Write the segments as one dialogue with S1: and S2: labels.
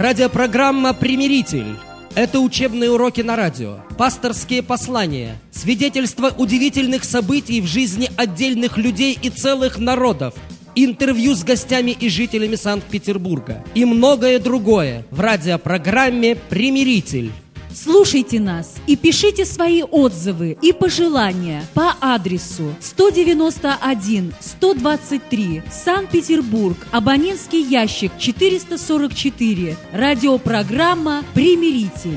S1: Радиопрограмма «Примиритель». Это учебные уроки на радио, пасторские послания, свидетельства удивительных событий в жизни отдельных людей и целых народов, интервью с гостями и жителями Санкт-Петербурга и многое другое в радиопрограмме «Примиритель».
S2: Слушайте нас и пишите свои отзывы и пожелания по адресу 191-123, Санкт-Петербург, абонентский ящик 444, радиопрограмма «Примиритель».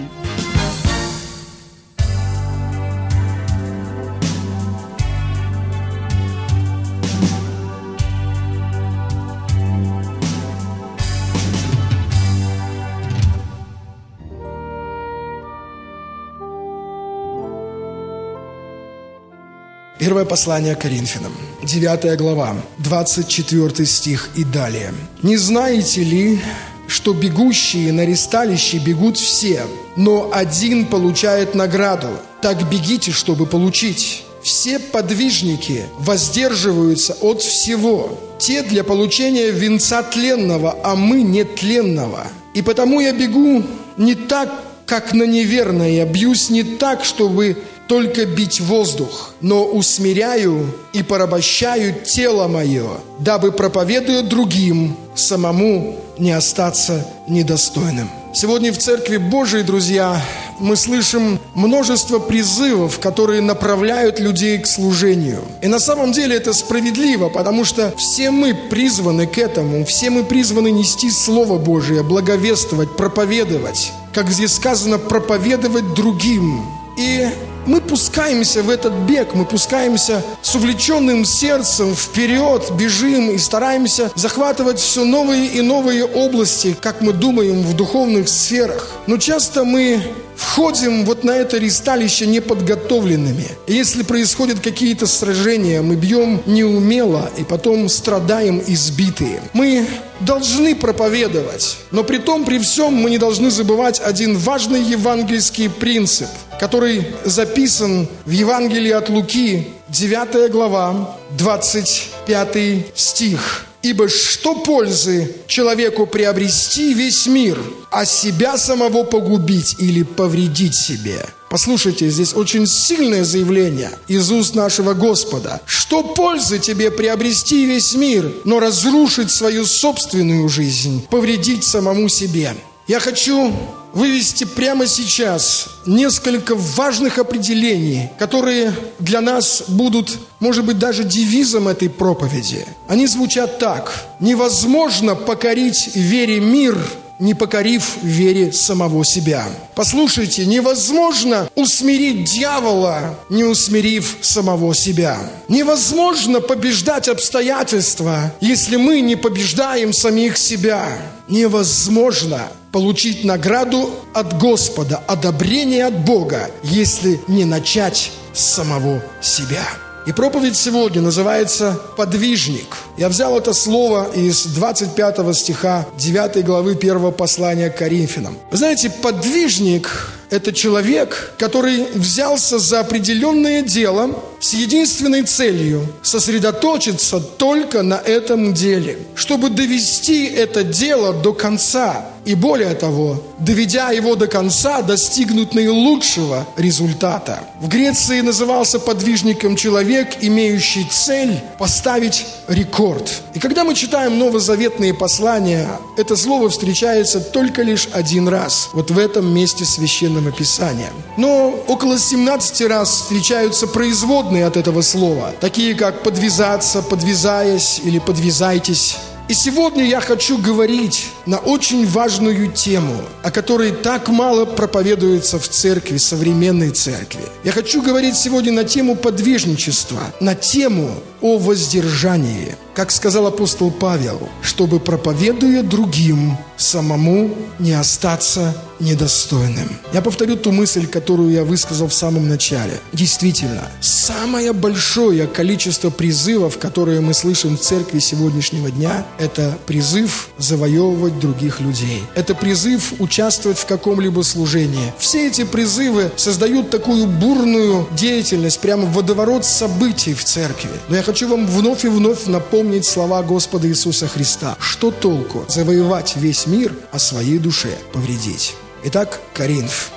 S3: Первое послание Коринфянам, 9 глава, 24 стих и далее. «Не знаете ли, что бегущие на ристалище бегут все, но один получает награду? Так бегите, чтобы получить. Все подвижники воздерживаются от всего, те для получения венца тленного, а мы нетленного. И потому я бегу не так, как на неверное, бьюсь не так, чтобы только бить воздух, но усмиряю и порабощаю тело мое, дабы, проповедуя другим, самому не остаться недостойным». Сегодня в Церкви Божией, друзья, мы слышим множество призывов, которые направляют людей к служению. И на самом деле это справедливо, потому что все мы призваны к этому, все мы призваны нести Слово Божие, благовествовать, проповедовать. Как здесь сказано, проповедовать другим. И мы пускаемся в этот бег, мы пускаемся с увлеченным сердцем вперед, бежим и стараемся захватывать все новые и новые области, как мы думаем, в духовных сферах. Но часто мы входим вот на это ристалище неподготовленными. И если происходят какие-то сражения, мы бьем неумело и потом страдаем избитые. Мы должны проповедовать, но при том, при всем мы не должны забывать один важный евангельский принцип, который записан в Евангелии от Луки, 9 глава, 25 стих. «Ибо что пользы человеку приобрести весь мир, а себя самого погубить или повредить себе?» Послушайте, здесь очень сильное заявление из уст нашего Господа. Что пользы тебе приобрести весь мир, но разрушить свою собственную жизнь, повредить самому себе? Я хочу вывести прямо сейчас несколько важных определений, которые для нас будут, может быть, даже девизом этой проповеди. Они звучат так: невозможно покорить вере мир, не покорив вере самого себя. Послушайте, невозможно усмирить дьявола, не усмирив самого себя. Невозможно побеждать обстоятельства, если мы не побеждаем самих себя. Невозможно получить награду от Господа, одобрение от Бога, если не начать с самого себя. И проповедь сегодня называется «Подвижник». Я взял это слово из 25 стиха 9 главы 1 послания к Коринфянам. Вы знаете, подвижник – это человек, который взялся за определенное дело с единственной целью – сосредоточиться только на этом деле, чтобы довести это дело до конца. И более того, доведя его до конца, достигнуть наилучшего результата. В Греции назывался подвижником человек, имеющий цель поставить рекорд. И когда мы читаем новозаветные послания, это слово встречается только лишь один раз, вот в этом месте Священного Писания. Но около 17 раз встречаются производные от этого слова, такие как подвязаться, подвязаясь или подвязайтесь. И сегодня я хочу говорить на очень важную тему, о которой так мало проповедуется в церкви, современной церкви. Я хочу говорить сегодня на тему подвижничества, на тему о воздержании. Как сказал апостол Павел, чтобы, проповедуя другим, самому не остаться недостойным. Я повторю ту мысль, которую я высказал в самом начале. Действительно, самое большое количество призывов, которые мы слышим в церкви сегодняшнего дня, это призыв завоевывать других людей. Это призыв участвовать в каком-либо служении. Все эти призывы создают такую бурную деятельность, прямо водоворот событий в церкви. Но я хочу вам вновь и вновь напомнить слова Господа Иисуса Христа. Что толку завоевать весь мир, а своей душе повредить? Итак, Коринф.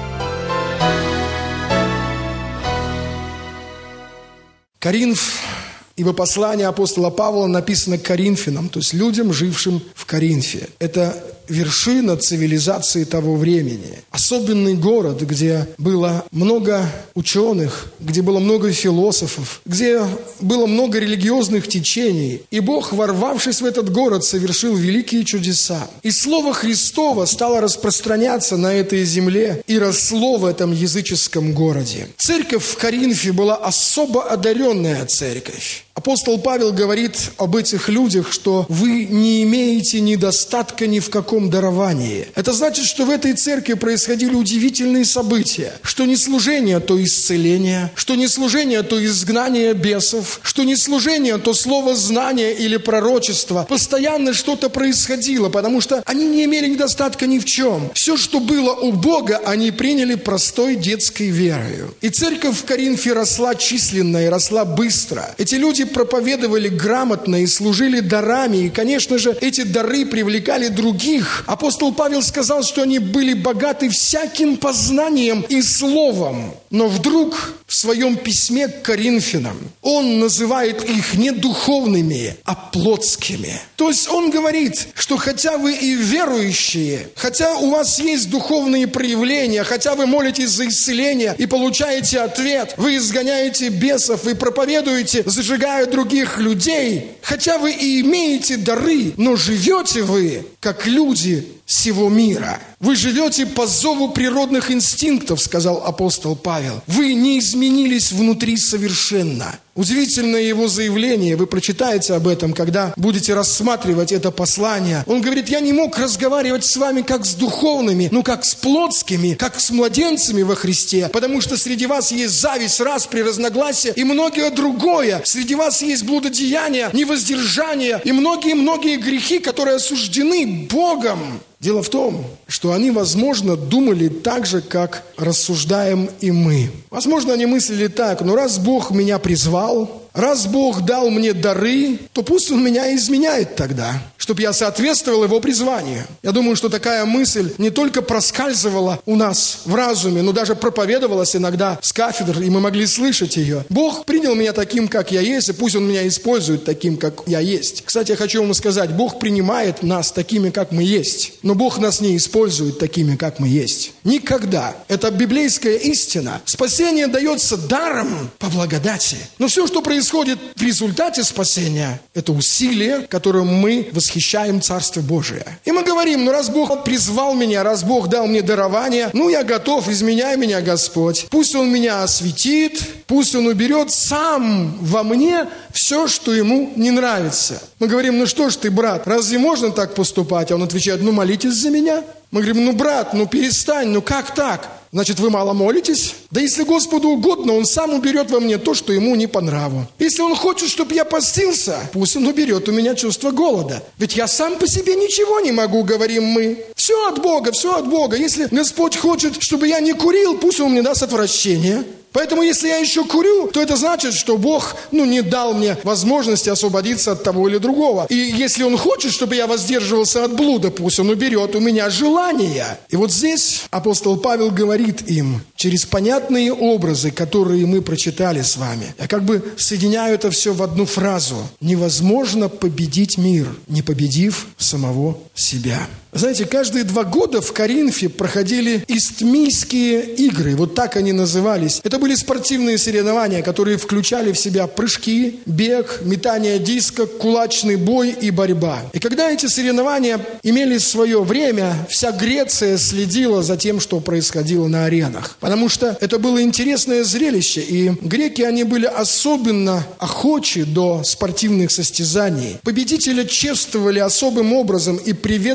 S3: Коринф, ибо послание апостола Павла написано Коринфянам, то есть людям, жившим в Коринфе. Это вершина цивилизации того времени. Особенный город, где было много ученых, где было много философов, где было много религиозных течений. И Бог, ворвавшись в этот город, совершил великие чудеса. И Слово Христово стало распространяться на этой земле и росло в этом языческом городе. Церковь в Коринфе была особо одаренная церковь. Апостол Павел говорит об этих людях, что вы не имеете недостатка ни в каком даровании. Это значит, что в этой церкви происходили удивительные события. Что не служение, то исцеление. Что не служение, то изгнание бесов. Что не служение, то слово знания или пророчество. Постоянно что-то происходило, потому что они не имели недостатка ни в чем. Все, что было у Бога, они приняли простой детской верою. И церковь в Коринфе росла численно и росла быстро. Эти люди проповедовали грамотно и служили дарами. И, конечно же, эти дары привлекали других. Апостол Павел сказал, что они были богаты всяким познанием и словом. Но вдруг в своем письме к Коринфянам он называет их не духовными, а плотскими. То есть он говорит, что хотя вы и верующие, хотя у вас есть духовные проявления, хотя вы молитесь за исцеление и получаете ответ, вы изгоняете бесов, вы проповедуете, зажигая других людей, хотя вы и имеете дары, но живете вы, как люди сего мира. Вы живете по зову природных инстинктов, сказал апостол Павел. Вы не изменились внутри совершенно. Удивительное его заявление, вы прочитаете об этом, когда будете рассматривать это послание. Он говорит, я не мог разговаривать с вами как с духовными, но как с плотскими, как с младенцами во Христе, потому что среди вас есть зависть, распри, разногласия и многое другое. Среди вас есть блудодеяние, невоздержание и многие-многие грехи, которые осуждены Богом. Дело в том, что они, возможно, думали так же, как рассуждаем и мы. Возможно, они мыслили так, но раз Бог меня призвал, раз Бог дал мне дары, то пусть Он меня изменяет тогда, чтобы я соответствовал Его призванию. Я думаю, что такая мысль не только проскальзывала у нас в разуме, но даже проповедовалась иногда с кафедр, и мы могли слышать ее. Бог принял меня таким, как я есть, и пусть Он меня использует таким, как я есть. Кстати, я хочу вам сказать, Бог принимает нас такими, как мы есть, но Бог нас не использует такими, как мы есть. Никогда. Это библейская истина. Спасение дается даром по благодати. Но все, что происходит в результате спасения, это усилие, которым мы восхищаем Царство Божие. И мы говорим, раз Бог призвал меня, раз Бог дал мне дарование, я готов, изменяй меня, Господь. Пусть Он меня осветит, пусть Он уберет сам во мне все, что Ему не нравится. Мы говорим, что ж ты, брат, разве можно так поступать? А он отвечает, молитесь за меня. Мы говорим, брат, перестань, как так? Значит, вы мало молитесь? Да если Господу угодно, Он сам уберет во мне то, что Ему не по нраву. Если Он хочет, чтобы я постился, пусть Он уберет у меня чувство голода. Ведь я сам по себе ничего не могу, говорим мы. Все от Бога, все от Бога. Если Господь хочет, чтобы я не курил, пусть Он мне даст отвращение. Поэтому, если я еще курю, то это значит, что Бог, не дал мне возможности освободиться от того или другого. И если Он хочет, чтобы я воздерживался от блуда, пусть Он уберет у меня желание. И вот здесь апостол Павел говорит им, через понятные образы, которые мы прочитали с вами, я соединяю это все в одну фразу. Невозможно победить мир, не победив самого себя. Знаете, каждые 2 года в Коринфе проходили истмийские игры, вот так они назывались. Это были спортивные соревнования, которые включали в себя прыжки, бег, метание диска, кулачный бой и борьба. И когда эти соревнования имели свое время, вся Греция следила за тем, что происходило на аренах. Потому что это было интересное зрелище, и греки, они были особенно охочи до спортивных состязаний. Победителя чествовали особым образом и приветствовали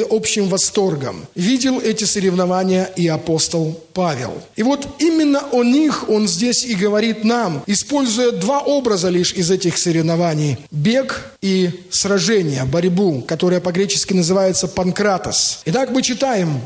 S3: общим восторгом. Видел эти соревнования и апостол Павел. И вот именно о них он здесь и говорит нам, используя два образа лишь из этих соревнований. Бег и сражение, борьбу, которая по-гречески называется панкратос. Итак, мы читаем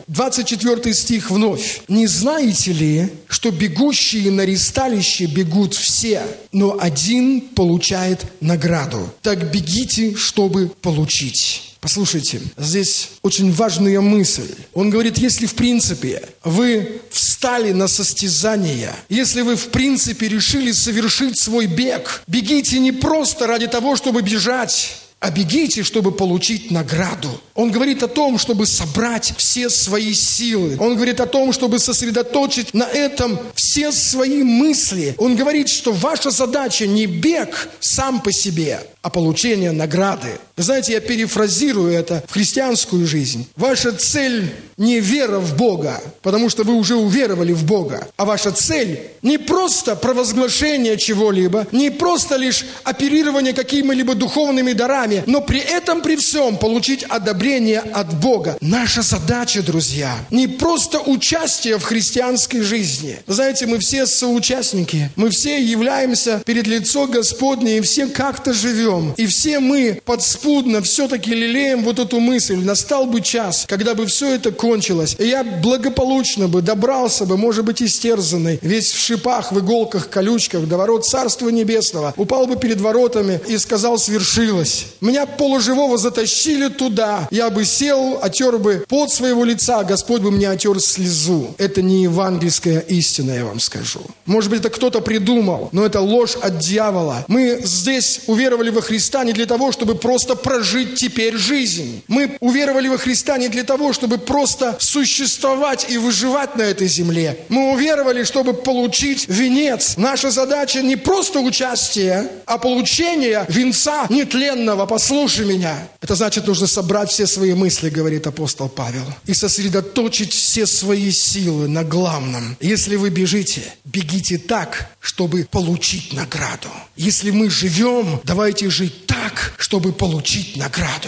S3: 24 стих вновь. «Не знаете ли, что бегущие на ристалище бегут все, но один получает награду? Так бегите, чтобы получить». Послушайте, здесь очень важная мысль. Он говорит, если в принципе вы встали на состязание, если вы в принципе решили совершить свой бег, бегите не просто ради того, чтобы бежать, а бегите, чтобы получить награду. Он говорит о том, чтобы собрать все свои силы. Он говорит о том, чтобы сосредоточить на этом все свои мысли. Он говорит, что ваша задача не бег сам по себе, а получение награды. Вы знаете, я перефразирую это в христианскую жизнь. Ваша цель не вера в Бога, потому что вы уже уверовали в Бога, а ваша цель не просто провозглашение чего-либо, не просто лишь оперирование какими-либо духовными дарами, но при этом, при всем, получить одобрение от Бога. Наша задача, друзья, не просто участие в христианской жизни. Вы знаете, мы все соучастники, мы все являемся перед лицом Господне, и все как-то живем. И все мы подспудно все-таки лелеем вот эту мысль. Настал бы час, когда бы все это кончилось, и я благополучно бы добрался бы, может быть, истерзанный, весь в шипах, в иголках, колючках, до ворот Царства Небесного, упал бы перед воротами и сказал: свершилось. Меня полуживого затащили туда, я бы сел, отер бы пот своего лица, Господь бы мне отер слезу. Это не евангельская истина, я вам скажу. Может быть, это кто-то придумал, но это ложь от дьявола. Мы здесь уверовали во Христа не для того, чтобы просто прожить теперь жизнь. Мы уверовали во Христа не для того, чтобы просто существовать и выживать на этой земле. Мы уверовали, чтобы получить венец. Наша задача не просто участие, а получение венца нетленного. Послушай меня. Это значит, нужно собрать все свои мысли, говорит апостол Павел, и сосредоточить все свои силы на главном. Если вы бежите, бегите так, чтобы получить награду. Если мы живем, давайте жить так, чтобы получить награду.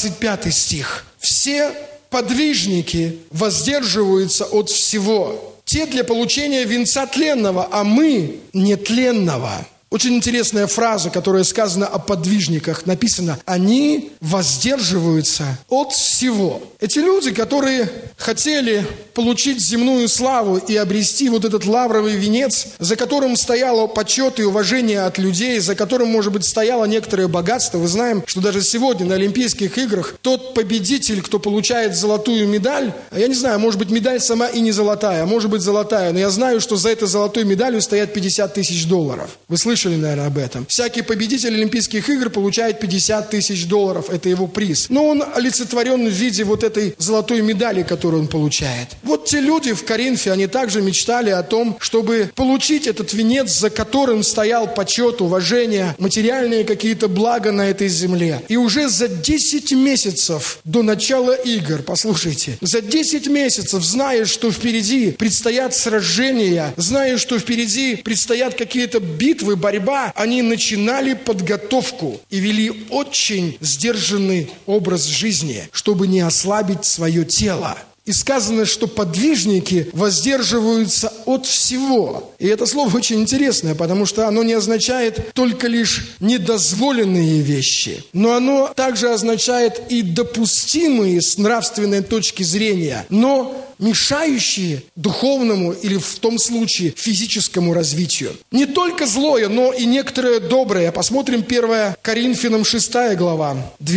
S3: 25 стих. Все подвижники воздерживаются от всего. Те для получения венца тленного, а мы нетленного. Очень интересная фраза, которая сказана о подвижниках. Написано: они воздерживаются от всего. Эти люди, которые хотели получить земную славу и обрести вот этот лавровый венец, за которым стояло почет и уважение от людей, за которым, может быть, стояло некоторое богатство. Мы знаем, что даже сегодня на Олимпийских играх тот победитель, кто получает золотую медаль, я не знаю, может быть, медаль сама и не золотая, а может быть, золотая, но я знаю, что за этой золотой медалью стоят $50 000. Вы слышали, наверное, об этом. Всякий победитель Олимпийских игр получает $50 000. Это его приз. Но он олицетворен в виде вот этой золотой медали, которую он получает. Вот те люди в Коринфе, они также мечтали о том, чтобы получить этот венец, за которым стоял почет, уважение, материальные какие-то блага на этой земле. И уже за 10 месяцев до начала игр, послушайте, за 10 месяцев, зная, что впереди предстоят сражения, зная, что впереди предстоят какие-то битвы, борьба, они начинали подготовку и вели очень сдержанный образ жизни, чтобы не ослабить свое тело. И сказано, что подвижники воздерживаются от всего. И это слово очень интересное, потому что оно не означает только лишь недозволенные вещи, но оно также означает и допустимые с нравственной точки зрения, но мешающие духовному или в том случае физическому развитию. Не только злое, но и некоторое доброе. Посмотрим 1 Коринфянам 6 глава,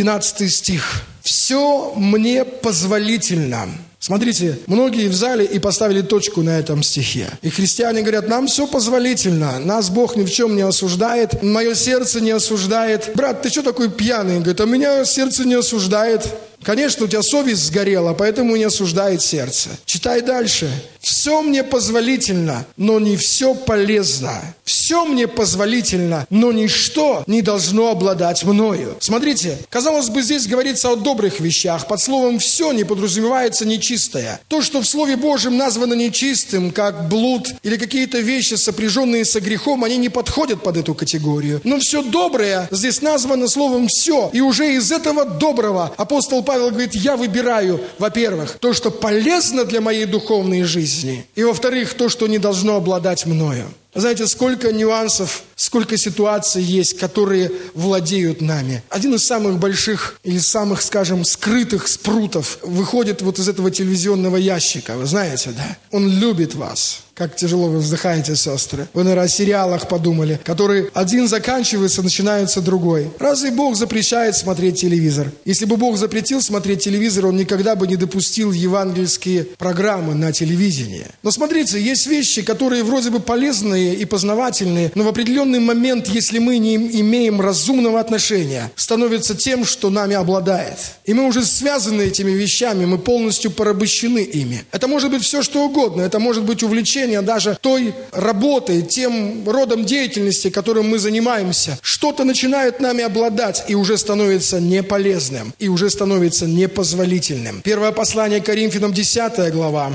S3: 12 стих. «Все мне позволительно». Смотрите, многие в зале и поставили точку на этом стихе. И христиане говорят: нам все позволительно, нас Бог ни в чем не осуждает, мое сердце не осуждает. Брат, ты что такой пьяный? Говорит: а меня сердце не осуждает. Конечно, у тебя совесть сгорела, поэтому не осуждает сердце. Читай дальше. Все мне позволительно, но не все полезно. Все мне позволительно, но ничто не должно обладать мною. Смотрите, казалось бы, здесь говорится о добрых вещах. Под словом «все» не подразумевается нечистое. То, что в Слове Божьем названо нечистым, как блуд или какие-то вещи, сопряженные со грехом, они не подходят под эту категорию. Но все доброе здесь названо словом «все». И уже из этого доброго апостол Павел говорит: я выбираю, во-первых, то, что полезно для моей духовной жизни, и, во-вторых, то, что не должно обладать мною. Знаете, сколько нюансов, сколько ситуаций есть, которые владеют нами. Один из самых больших или самых, скажем, скрытых спрутов выходит вот из этого телевизионного ящика. Вы знаете, да? Он любит вас. Как тяжело вы вздыхаете, сестры. Вы, наверное, о сериалах подумали, которые один заканчивается, начинается другой. Разве Бог запрещает смотреть телевизор? Если бы Бог запретил смотреть телевизор, Он никогда бы не допустил евангельские программы на телевидении. Но смотрите, есть вещи, которые вроде бы полезные и познавательные, но в определенный момент, если мы не имеем разумного отношения, становится тем, что нами обладает. И мы уже связаны этими вещами, мы полностью порабощены ими. Это может быть все, что угодно. Это может быть увлечение даже той работой, тем родом деятельности, которым мы занимаемся. Что-то начинает нами обладать и уже становится неполезным, и уже становится непозволительным. Первое послание к Коринфянам, 10 глава,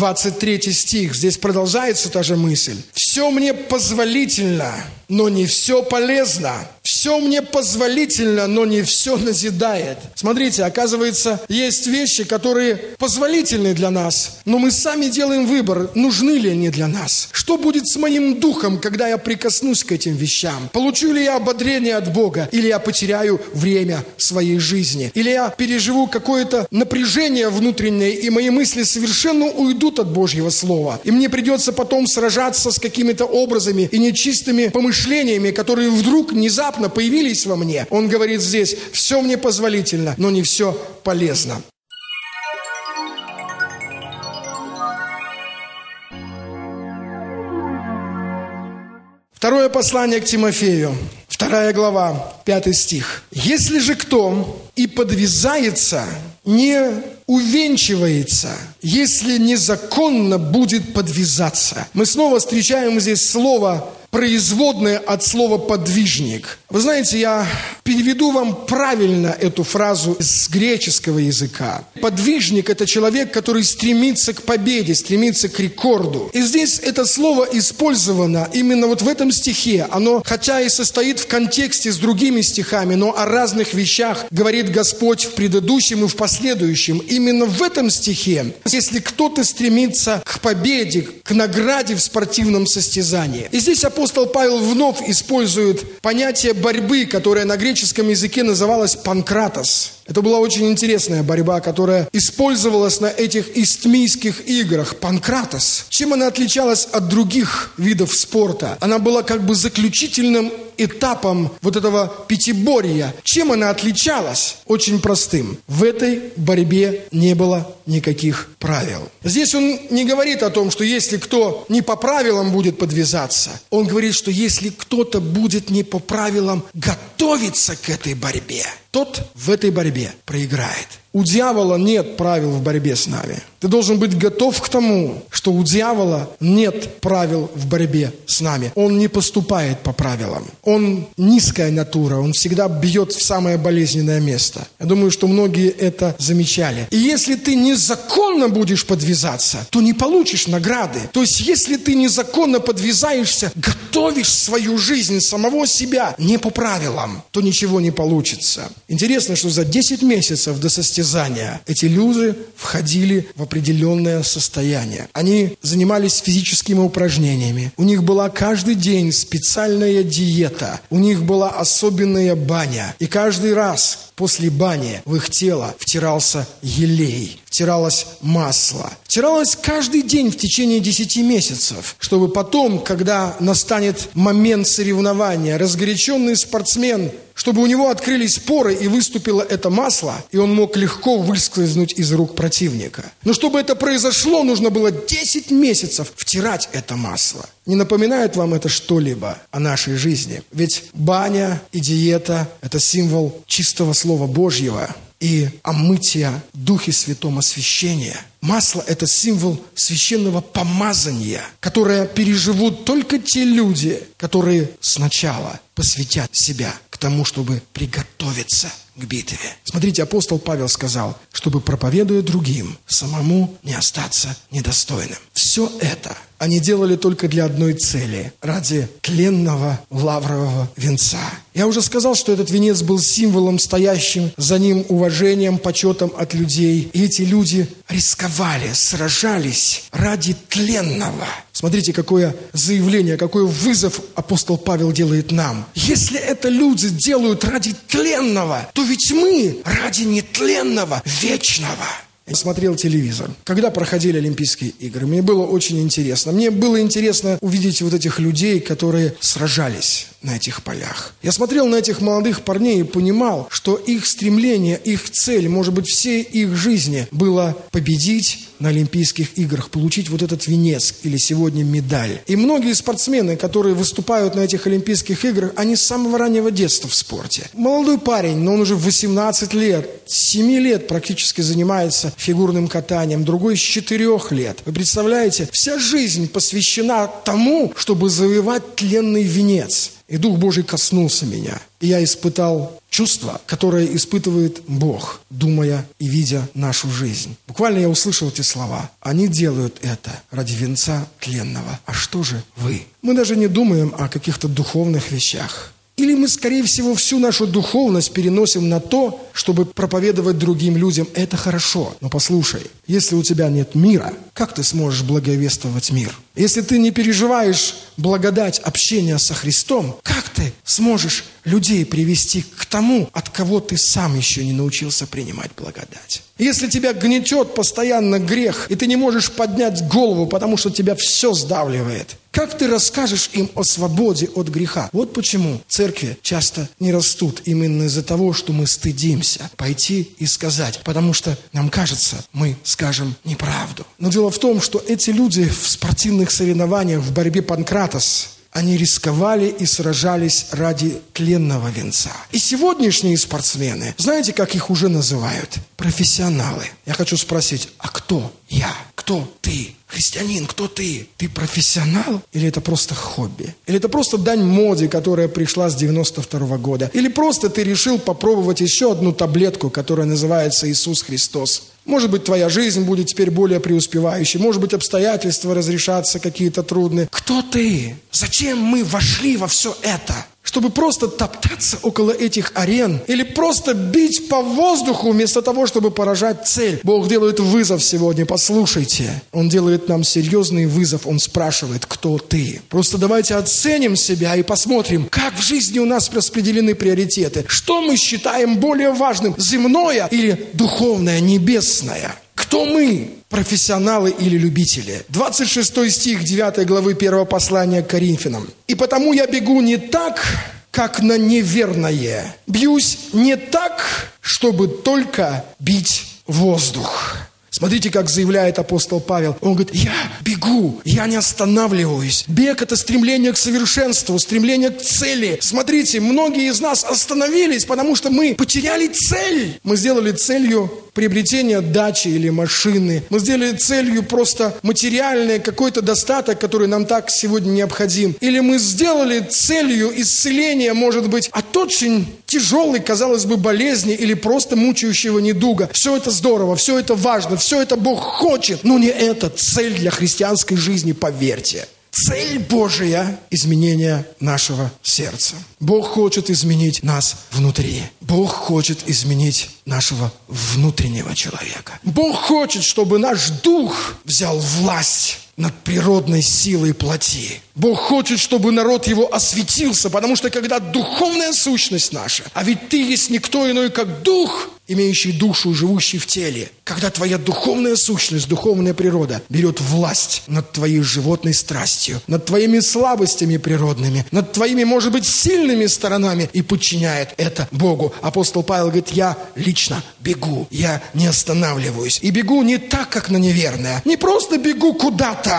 S3: 23 стих. Здесь продолжается та же мысль. «Все мне позволительно, но не все полезно. Все мне позволительно, но не все назидает». Смотрите, оказывается, есть вещи, которые позволительны для нас, но мы сами делаем выбор, нужны ли они для нас. Что будет с моим духом, когда я прикоснусь к этим вещам? Получу ли я ободрение от Бога, или я потеряю время своей жизни? Или я переживу какое-то напряжение внутреннее, и мои мысли совершенно уйдут от Божьего Слова? И мне придется потом сражаться с какими-то образами и нечистыми помышлениями, которые вдруг внезапно появились во мне. Он говорит здесь: все мне позволительно, но не все полезно. Второе послание к Тимофею, 2 глава, 5 стих. «Если же кто и подвязается, не увенчивается, если незаконно будет подвязаться». Мы снова встречаем здесь слово производное от слова «подвижник». Вы знаете, я переведу вам правильно эту фразу с греческого языка. Подвижник – это человек, который стремится к победе, стремится к рекорду. И здесь это слово использовано именно вот в этом стихе. Оно, хотя и состоит в контексте с другими стихами, но о разных вещах говорит Господь в предыдущем и в последующем. Именно в этом стихе, если кто-то стремится к победе, к награде в спортивном состязании. И здесь апостол Павел вновь использует понятие борьбы, которое на греческом языке называлось панкратос. Это была очень интересная борьба, которая использовалась на этих истмийских играх. Панкратос. Чем она отличалась от других видов спорта? Она была как бы заключительным этапом вот этого пятиборья. Чем она отличалась? Очень простым. В этой борьбе не было никаких правил. Здесь он не говорит о том, что если кто не по правилам будет подвязаться, он говорит, что если кто-то будет не по правилам готовиться к этой борьбе, тот в этой борьбе проиграет. У дьявола нет правил в борьбе с нами. Ты должен быть готов к тому, что у дьявола нет правил в борьбе с нами. Он не поступает по правилам. Он низкая натура, он всегда бьет в самое болезненное место. Я думаю, что многие это замечали. И если ты незаконно будешь подвязаться, то не получишь награды. То есть, если ты незаконно подвязаешься, готовишь свою жизнь, самого себя не по правилам, то ничего не получится. Интересно, что за 10 месяцев до состязания эти люди входили в определенное состояние. Они занимались физическими упражнениями. У них была каждый день специальная диета. У них была особенная баня. И каждый раз после бани в их тело втирался елей, втиралось масло. Втиралось каждый день в течение 10 месяцев, чтобы потом, когда настанет момент соревнования, разгоряченный спортсмен, чтобы у него открылись поры и выступило это масло, и он мог легко выскользнуть из рук противника. Но чтобы это произошло, нужно было 10 месяцев втирать это масло. Не напоминает вам это что-либо о нашей жизни? Ведь баня и диета – это символ чистого Слова Божьего. и омытия в Духе Святом освящения. Масло – это символ священного помазания, которое переживут только те люди, которые сначала посвятят себя к тому, чтобы приготовиться к битве. Смотрите, апостол Павел сказал, чтобы, проповедуя другим, самому не остаться недостойным. Все это они делали только для одной цели – ради тленного лаврового венца. Я уже сказал, что этот венец был символом, стоящим за ним уважением, почетом от людей. И эти люди рисковали, сражались ради тленного. Смотрите, какое заявление, какой вызов апостол Павел делает нам. Если это люди делают ради тленного, то ведь мы ради нетленного, вечного. Я смотрел телевизор. Когда проходили Олимпийские игры, мне было очень интересно. Мне было интересно увидеть вот этих людей, которые сражались на этих полях. Я смотрел на этих молодых парней и понимал, что их стремление, их цель, может быть, всей их жизни было победить на Олимпийских играх, получить вот этот венец или сегодня медаль. И многие спортсмены, которые выступают на этих Олимпийских играх, они с самого раннего детства в спорте. Молодой парень, но он уже в 18 лет, с 7 лет практически занимается фигурным катанием, другой с 4 лет. Вы представляете, вся жизнь посвящена тому, чтобы завоевать тленный венец. И Дух Божий коснулся меня. И я испытал чувство, которое испытывает Бог, думая и видя нашу жизнь. Буквально я услышал эти слова. Они делают это ради венца тленного. А что же вы? Мы даже не думаем о каких-то духовных вещах. Или мы, скорее всего, всю нашу духовность переносим на то, чтобы проповедовать другим людям. Это хорошо. Но послушай, если у тебя нет мира, как ты сможешь благовествовать мир? Если ты не переживаешь благодать общения со Христом, как ты сможешь людей привести к тому, от кого ты сам еще не научился принимать благодать? Если тебя гнетет постоянно грех, и ты не можешь поднять голову, потому что тебя все сдавливает, как ты расскажешь им о свободе от греха? Вот почему церкви часто не растут именно из-за того, что мы стыдимся пойти и сказать, потому что нам кажется, мы скажем неправду. Но дело в том, что эти люди в спортивных соревнованиях, в борьбе Панкратос, они рисковали и сражались ради тленного венца. И сегодняшние спортсмены, знаете, как их уже называют? Профессионалы. Я хочу спросить, а кто я? Кто ты? Христианин, кто ты? Ты профессионал? Или это просто хобби? Или это просто дань моде, которая пришла с 92 года? Или просто ты решил попробовать еще одну таблетку, которая называется Иисус Христос? Может быть, твоя жизнь будет теперь более преуспевающей. Может быть, обстоятельства разрешатся какие-то трудные. Кто ты? Зачем мы вошли во все это? Чтобы просто топтаться около этих арен или просто бить по воздуху вместо того, чтобы поражать цель. Бог делает вызов сегодня, послушайте. Он делает нам серьезный вызов, Он спрашивает, кто ты? Просто давайте оценим себя и посмотрим, как в жизни у нас распределены приоритеты. Что мы считаем более важным, земное или духовное, небесное? Кто мы? Профессионалы или любители? 26 стих 9 главы 1 послания к Коринфянам. «И потому я бегу не так, как на неверное. Бьюсь не так, чтобы только бить воздух». Смотрите, как заявляет апостол Павел. Он говорит, я бегу, я не останавливаюсь. Бег – это стремление к совершенству, стремление к цели. Смотрите, многие из нас остановились, потому что мы потеряли цель. Мы сделали целью приобретение дачи или машины. Мы сделали целью просто материальный какой-то достаток, который нам так сегодня необходим. Или мы сделали целью исцеления, может быть, от очень тяжелой, казалось бы, болезни или просто мучающего недуга. Все это здорово, все это важно, все это Бог хочет, но не это цель для христианской жизни, поверьте. Цель Божия – изменение нашего сердца. Бог хочет изменить нас внутри. Бог хочет изменить нашего внутреннего человека. Бог хочет, чтобы наш дух взял власть над природной силой плоти. Бог хочет, чтобы народ его осветился, потому что когда духовная сущность наша, а ведь ты есть никто иной, как дух, имеющий душу, живущий в теле, когда твоя духовная сущность, духовная природа берет власть над твоей животной страстью, над твоими слабостями природными, над твоими, может быть, сильными сторонами и подчиняет это Богу. Апостол Павел говорит, я лично бегу, я не останавливаюсь. И бегу не так, как на неверное. Не просто бегу куда-то.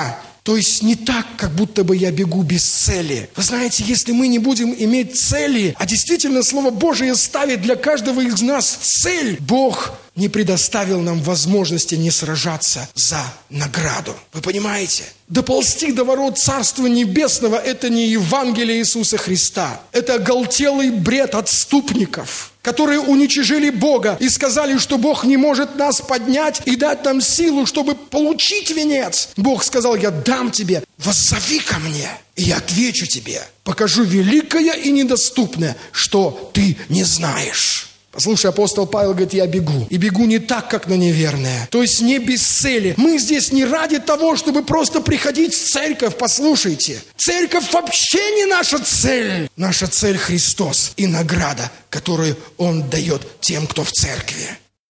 S3: То есть не так, как будто бы я бегу без цели. Вы знаете, если мы не будем иметь цели, а действительно Слово Божие ставит для каждого из нас цель, Бог не предоставил нам возможности не сражаться за награду. Вы понимаете? Доползти до ворот Царства Небесного – это не Евангелие Иисуса Христа. Это оголтелый бред отступников, которые уничижили Бога и сказали, что Бог не может нас поднять и дать нам силу, чтобы получить венец. Бог сказал: я дам тебе, воззови ко мне, и я отвечу тебе, покажу великое и недоступное, что ты не знаешь. Послушай, апостол Павел говорит: я бегу. И бегу не так, как на неверное. То есть не без цели. Мы здесь не ради того, чтобы просто приходить в церковь. Послушайте. Церковь вообще не наша цель. Наша цель Христос и награда, которую Он дает тем, кто в церкви.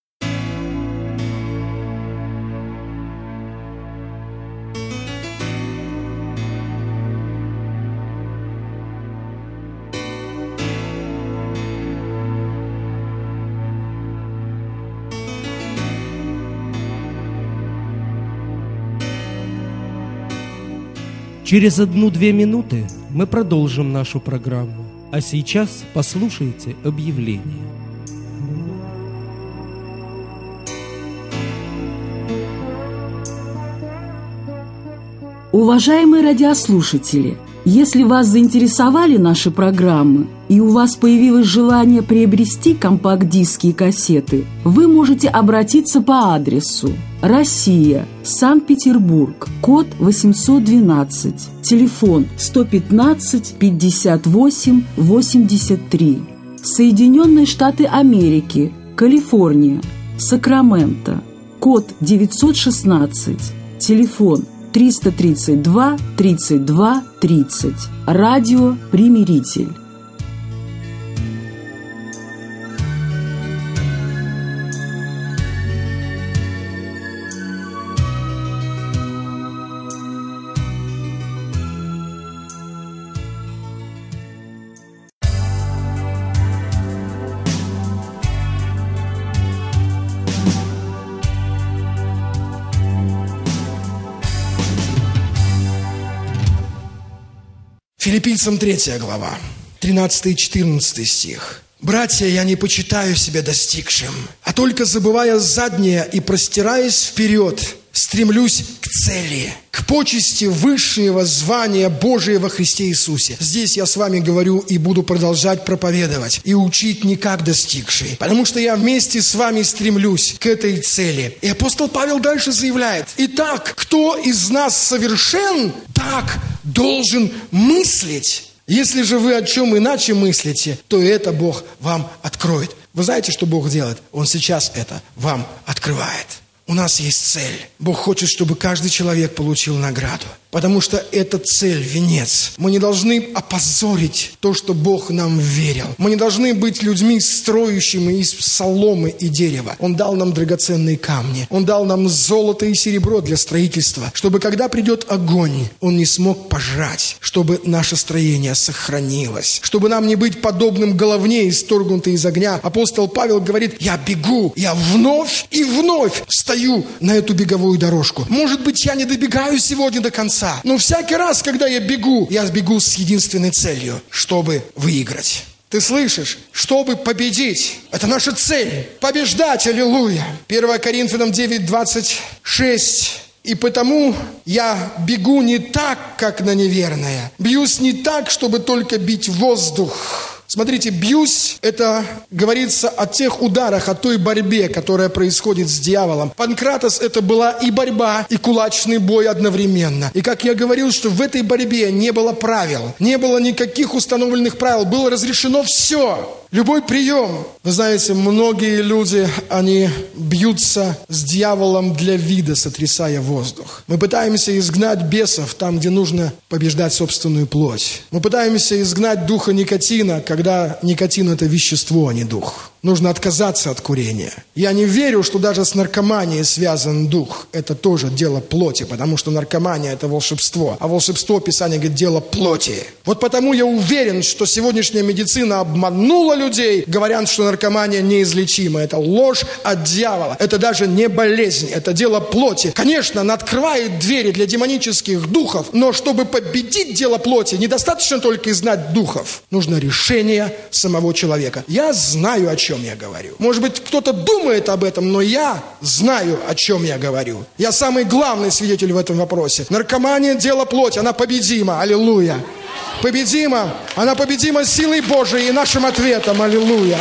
S1: Через 1-2 минуты мы продолжим нашу программу. А сейчас послушайте объявление.
S4: Уважаемые радиослушатели, если вас заинтересовали наши программы и у вас появилось желание приобрести компакт-диски и кассеты, вы можете обратиться по адресу: Россия, Санкт-Петербург, код 812, телефон 115 58 83, Соединенные Штаты Америки, Калифорния, Сакраменто, код 916, телефон 332 32 30. Радио «Примиритель».
S3: Филиппийцам 3 глава, 13 и 14 стих. «Братья, я не почитаю себя достигшим, а только забывая заднее и простираясь вперед, стремлюсь к цели, к почести высшего звания Божия во Христе Иисусе». Здесь я с вами говорю и буду продолжать проповедовать и учить не как достигший, потому что я вместе с вами стремлюсь к этой цели. И апостол Павел дальше заявляет: «Итак, кто из нас совершен, так должен мыслить. Если же вы о чем иначе мыслите, то это Бог вам откроет». Вы знаете, что Бог делает? Он сейчас это вам открывает. У нас есть цель. Бог хочет, чтобы каждый человек получил награду. Потому что это цель, венец. Мы не должны опозорить то, что Бог нам верил. Мы не должны быть людьми, строящими из соломы и дерева. Он дал нам драгоценные камни. Он дал нам золото и серебро для строительства, чтобы когда придет огонь, он не смог пожрать, чтобы наше строение сохранилось, чтобы нам не быть подобным головне, исторгнутой из огня. Апостол Павел говорит: я бегу, я вновь и вновь встаю на эту беговую дорожку. Может быть, я не добегаю сегодня до конца, но всякий раз, когда я бегу с единственной целью, чтобы выиграть. Ты слышишь? Чтобы победить. Это наша цель. Побеждать, аллилуйя. 1 Коринфянам 9:26. «И потому я бегу не так, как на неверное. Бьюсь не так, чтобы только бить воздух». Смотрите, бьюсь, это говорится о тех ударах, о той борьбе, которая происходит с дьяволом. Панкратос — это была и борьба, и кулачный бой одновременно. И как я говорил, что в этой борьбе не было правил, не было никаких установленных правил, было разрешено все. Любой прием. Вы знаете, многие люди, они бьются с дьяволом для вида, сотрясая воздух. Мы пытаемся изгнать бесов там, где нужно побеждать собственную плоть. Мы пытаемся изгнать духа никотина, когда никотин – это вещество, а не дух. Нужно отказаться от курения. Я не верю, что даже с наркоманией связан дух. Это тоже дело плоти, потому что наркомания – это волшебство. А волшебство, Писание говорит, дело плоти. Вот потому я уверен, что сегодняшняя медицина обманула людей, говоря, что наркомания неизлечима. Это ложь от дьявола. Это даже не болезнь, это дело плоти. Конечно, она открывает двери для демонических духов, но чтобы победить дело плоти, недостаточно только знать духов. Нужно решение самого человека. Я знаю, о чем я говорю. Может быть, кто-то думает об этом, но я знаю, о чем я говорю. Я самый главный свидетель в этом вопросе. Наркомания – дело плоти, она победима. Аллилуйя. Победима. Она победима силой Божией и нашим ответом. Аллилуйя.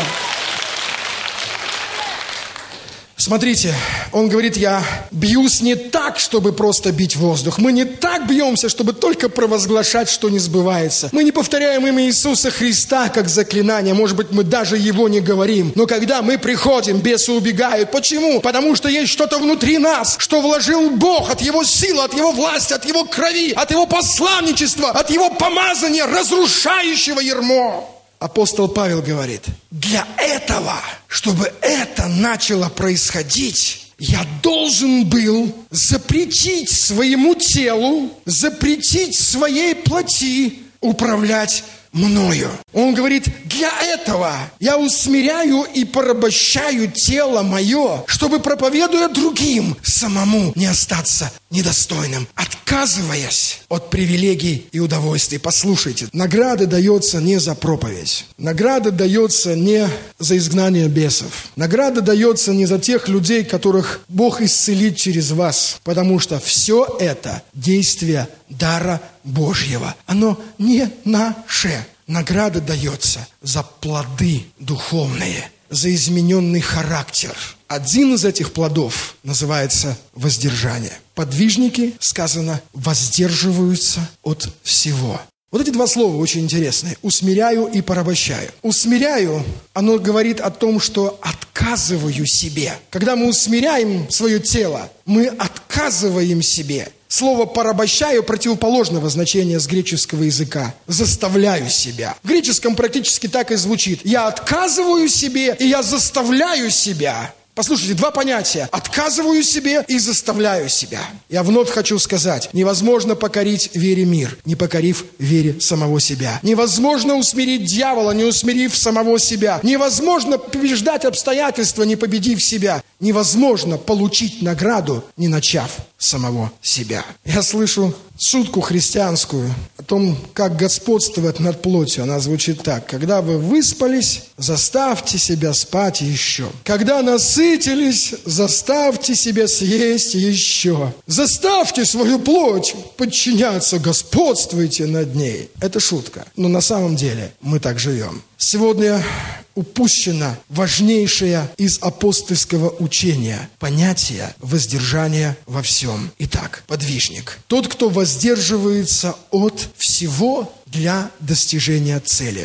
S3: Смотрите, он говорит, я бьюсь не так, чтобы просто бить воздух. Мы не так бьемся, чтобы только провозглашать, что не сбывается. Мы не повторяем имя Иисуса Христа как заклинание. Может быть, мы даже его не говорим. Но когда мы приходим, бесы убегают. Почему? Потому что есть что-то внутри нас, что вложил Бог от Его силы, от Его власти, от Его крови, от Его посланничества, от Его помазания, разрушающего ярмо. Апостол Павел говорит, для этого, чтобы это начало происходить, я должен был запретить своему телу, запретить своей плоти управлять мною. Он говорит, для этого я усмиряю и порабощаю тело мое, чтобы, проповедуя другим, самому не остаться недостойным, отказываясь от привилегий и удовольствий. Послушайте, награда дается не за проповедь. Награда дается не за изгнание бесов. Награда дается не за тех людей, которых Бог исцелит через вас. Потому что все это действие дара Божьего. Оно не наше. Награда дается за плоды духовные, за измененный характер. Один из этих плодов называется воздержание. Подвижники, сказано, воздерживаются от всего. Вот эти два слова очень интересные. Усмиряю и порабощаю. Усмиряю, оно говорит о том, что отказываю себе. Когда мы усмиряем свое тело, мы отказываем себе. Слово «порабощаю» противоположного значения с греческого языка. Заставляю себя. В греческом практически так и звучит. Я отказываю себе, и я заставляю себя. Послушайте, два понятия. Отказываю себе и заставляю себя. Я вновь хочу сказать, невозможно покорить вере мир, не покорив вере самого себя. Невозможно усмирить дьявола, не усмирив самого себя. Невозможно побеждать обстоятельства, не победив себя. Невозможно получить награду, не начав самого себя. Я слышу шутку христианскую о том, как господствовать над плотью. Она звучит так. Когда вы выспались, заставьте себя спать еще. Когда насытились, заставьте себя съесть еще. Заставьте свою плоть подчиняться, господствуйте над ней. Это шутка. Но на самом деле мы так живем. Сегодня упущено важнейшее из апостольского учения – понятие воздержания во всем. Итак, подвижник. Тот, кто воздерживается от всего для достижения цели.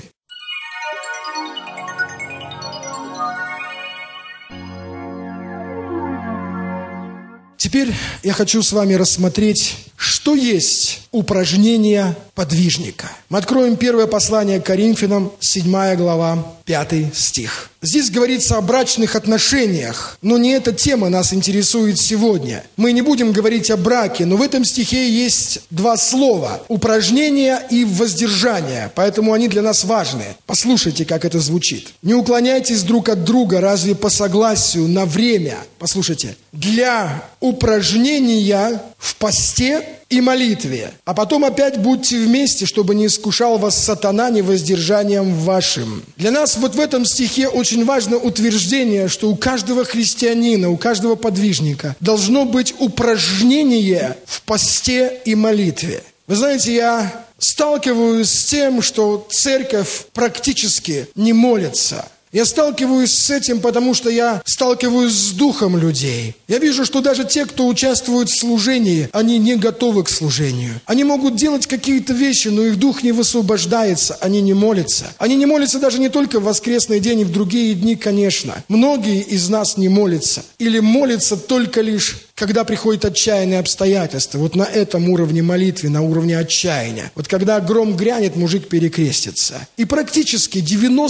S3: Теперь я хочу с вами рассмотреть, что есть упражнение подвижника. Мы откроем первое послание к Коринфянам, 7 глава, 5 стих. Здесь говорится о брачных отношениях, но не эта тема нас интересует сегодня. Мы не будем говорить о браке, но в этом стихе есть два слова – упражнение и воздержание, поэтому они для нас важны. Послушайте, как это звучит. «Не уклоняйтесь друг от друга, разве по согласию на время». Послушайте. «Для упражнения в посте и молитве, а потом опять будьте вместе, чтобы не искушал вас сатана невоздержанием вашим». Для нас вот в этом стихе очень важно утверждение, что у каждого христианина, у каждого подвижника должно быть упражнение в посте и молитве. Вы знаете, я сталкиваюсь с тем, что церковь практически не молится. Я сталкиваюсь с этим, потому что я сталкиваюсь с духом людей. Я вижу, что даже те, кто участвует в служении, они не готовы к служению. Они могут делать какие-то вещи, но их дух не высвобождается, они не молятся. Они не молятся даже не только в воскресный день и в другие дни, конечно. Многие из нас не молятся. Или молятся только лишь когда приходят отчаянные обстоятельства, вот на этом уровне молитвы, на уровне отчаяния. Вот когда гром грянет, мужик перекрестится. И практически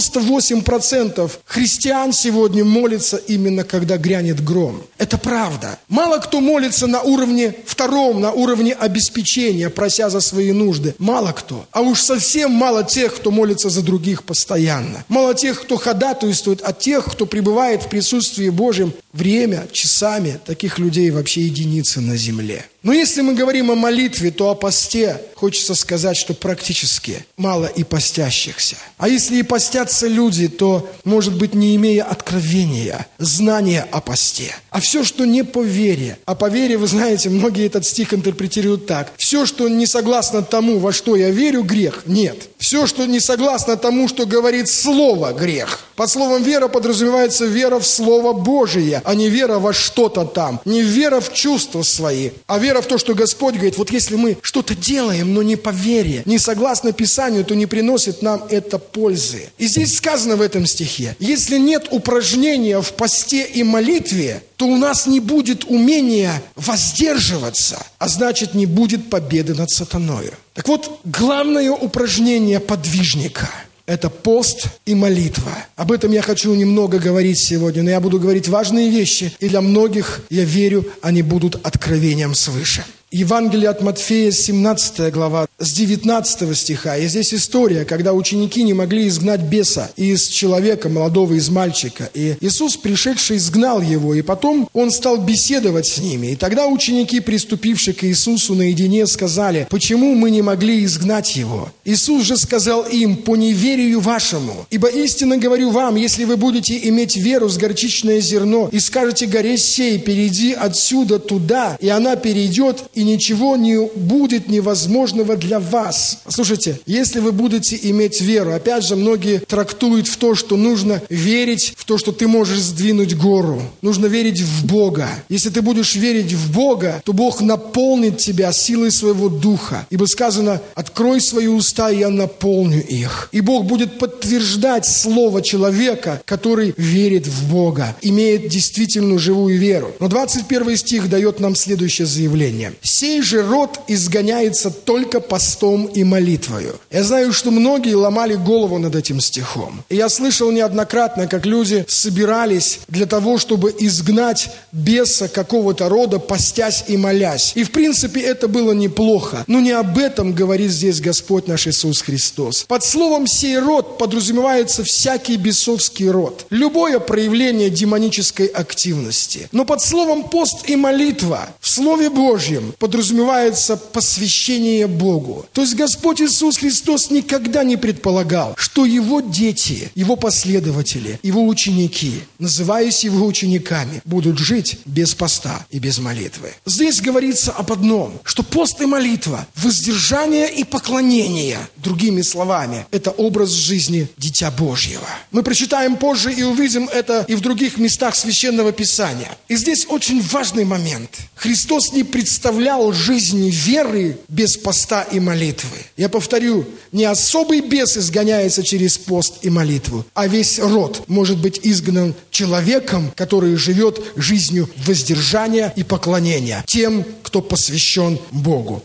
S3: 98% христиан сегодня молятся именно когда грянет гром. Это правда. Мало кто молится на уровне втором, на уровне обеспечения, прося за свои нужды. Мало кто. А уж совсем мало тех, кто молится за других постоянно. Мало тех, кто ходатайствует, а тех, кто пребывает в присутствии Божьем время, часами. Таких людей вообще единицы на земле. Но если мы говорим о молитве, то о посте хочется сказать, что практически мало и постящихся. А если и постятся люди, то, может быть, не имея откровения, знания о посте. А все, что не по вере. А по вере, вы знаете, многие этот стих интерпретируют так. Все, что не согласно тому, во что я верю, грех. Нет. Все, что не согласно тому, что говорит Слово, грех. Под словом вера подразумевается вера в Слово Божие, а не вера во что-то там. Не вера в чувства свои, а вера в то, что Господь говорит, вот если мы что-то делаем, но не по вере, не согласно Писанию, то не приносит нам это пользы. И здесь сказано в этом стихе, если нет упражнения в посте и молитве, то у нас не будет умения воздерживаться, а значит, не будет победы над сатаною. Так вот, главное упражнение подвижника – это пост и молитва. Об этом я хочу немного говорить сегодня, но я буду говорить важные вещи, и для многих, я верю, они будут откровением свыше. Евангелие от Матфея, 17 глава, с 19 стиха. И здесь история, когда ученики не могли изгнать беса из человека, молодого, из мальчика. И Иисус, пришедший, изгнал его, и потом Он стал беседовать с ними. И тогда ученики, приступившие к Иисусу наедине, сказали, почему мы не могли изгнать его? Иисус же сказал им, по неверию вашему. Ибо истинно говорю вам, если вы будете иметь веру с горчичное зерно, и скажете горе сей, перейди отсюда туда, и она перейдет, и ничего не будет невозможного для вас. Слушайте, если вы будете иметь веру, опять же, многие трактуют в то, что нужно верить в то, что ты можешь сдвинуть гору. Нужно верить в Бога. Если ты будешь верить в Бога, то Бог наполнит тебя силой своего духа. Ибо сказано, открой свои уста, и я наполню их. И Бог будет подтверждать слово человека, который верит в Бога, имеет действительно живую веру. Но 21 стих дает нам следующее заявление. «Сей же род изгоняется только постом и молитвою». Я знаю, что многие ломали голову над этим стихом. И я слышал неоднократно, как люди собирались для того, чтобы изгнать беса какого-то рода, постясь и молясь. И в принципе это было неплохо. Но не об этом говорит здесь Господь наш Иисус Христос. Под словом «сей род» подразумевается всякий бесовский род. Любое проявление демонической активности. Но под словом «пост» и «молитва» в Слове Божьем подразумевается посвящение Богу. То есть Господь Иисус Христос никогда не предполагал, что Его дети, Его последователи, Его ученики, называясь Его учениками, будут жить без поста и без молитвы. Здесь говорится об одном, что пост и молитва, воздержание и поклонение, другими словами, это образ жизни Дитя Божьего. Мы прочитаем позже и увидим это и в других местах Священного Писания. И здесь очень важный момент. Христос не представлял жизни веры без поста и молитвы. Я повторю, не особый бес изгоняется через пост и молитву, а весь род может быть изгнан человеком, который живет жизнью воздержания и поклонения, тем, кто посвящен Богу.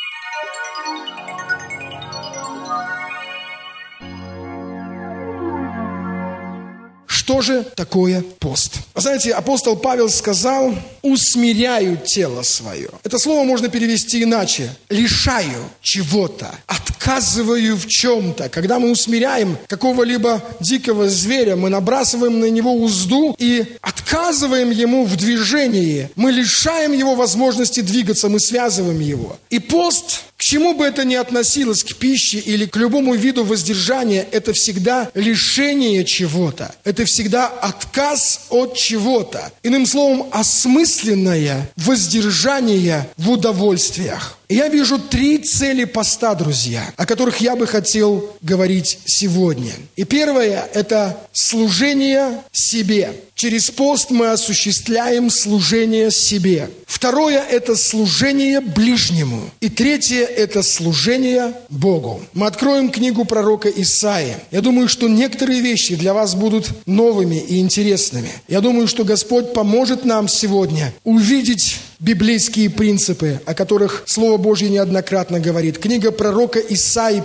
S3: Что же такое пост? Знаете, апостол Павел сказал, усмиряю тело свое. Это слово можно перевести иначе. Лишаю чего-то, отказываю в чем-то. Когда мы усмиряем какого-либо дикого зверя, мы набрасываем на него узду и отказываем ему в движении. Мы лишаем его возможности двигаться, мы связываем его. И пост, к чему бы это ни относилось, к пище или к любому виду воздержания, это всегда лишение чего-то. Это всегда отказ от чего-то. Иным словом, осмысленное воздержание в удовольствиях. И я вижу 3 цели поста, друзья, о которых я бы хотел говорить сегодня. И первое – это служение себе. Через пост мы осуществляем служение себе. Второе – это служение ближнему. И третье – это служение Богу. Мы откроем книгу пророка Исаии. Я думаю, что некоторые вещи для вас будут новыми и интересными. Я думаю, что Господь поможет нам сегодня увидеть библейские принципы, о которых Слово Божье неоднократно говорит. Книга пророка Исаии,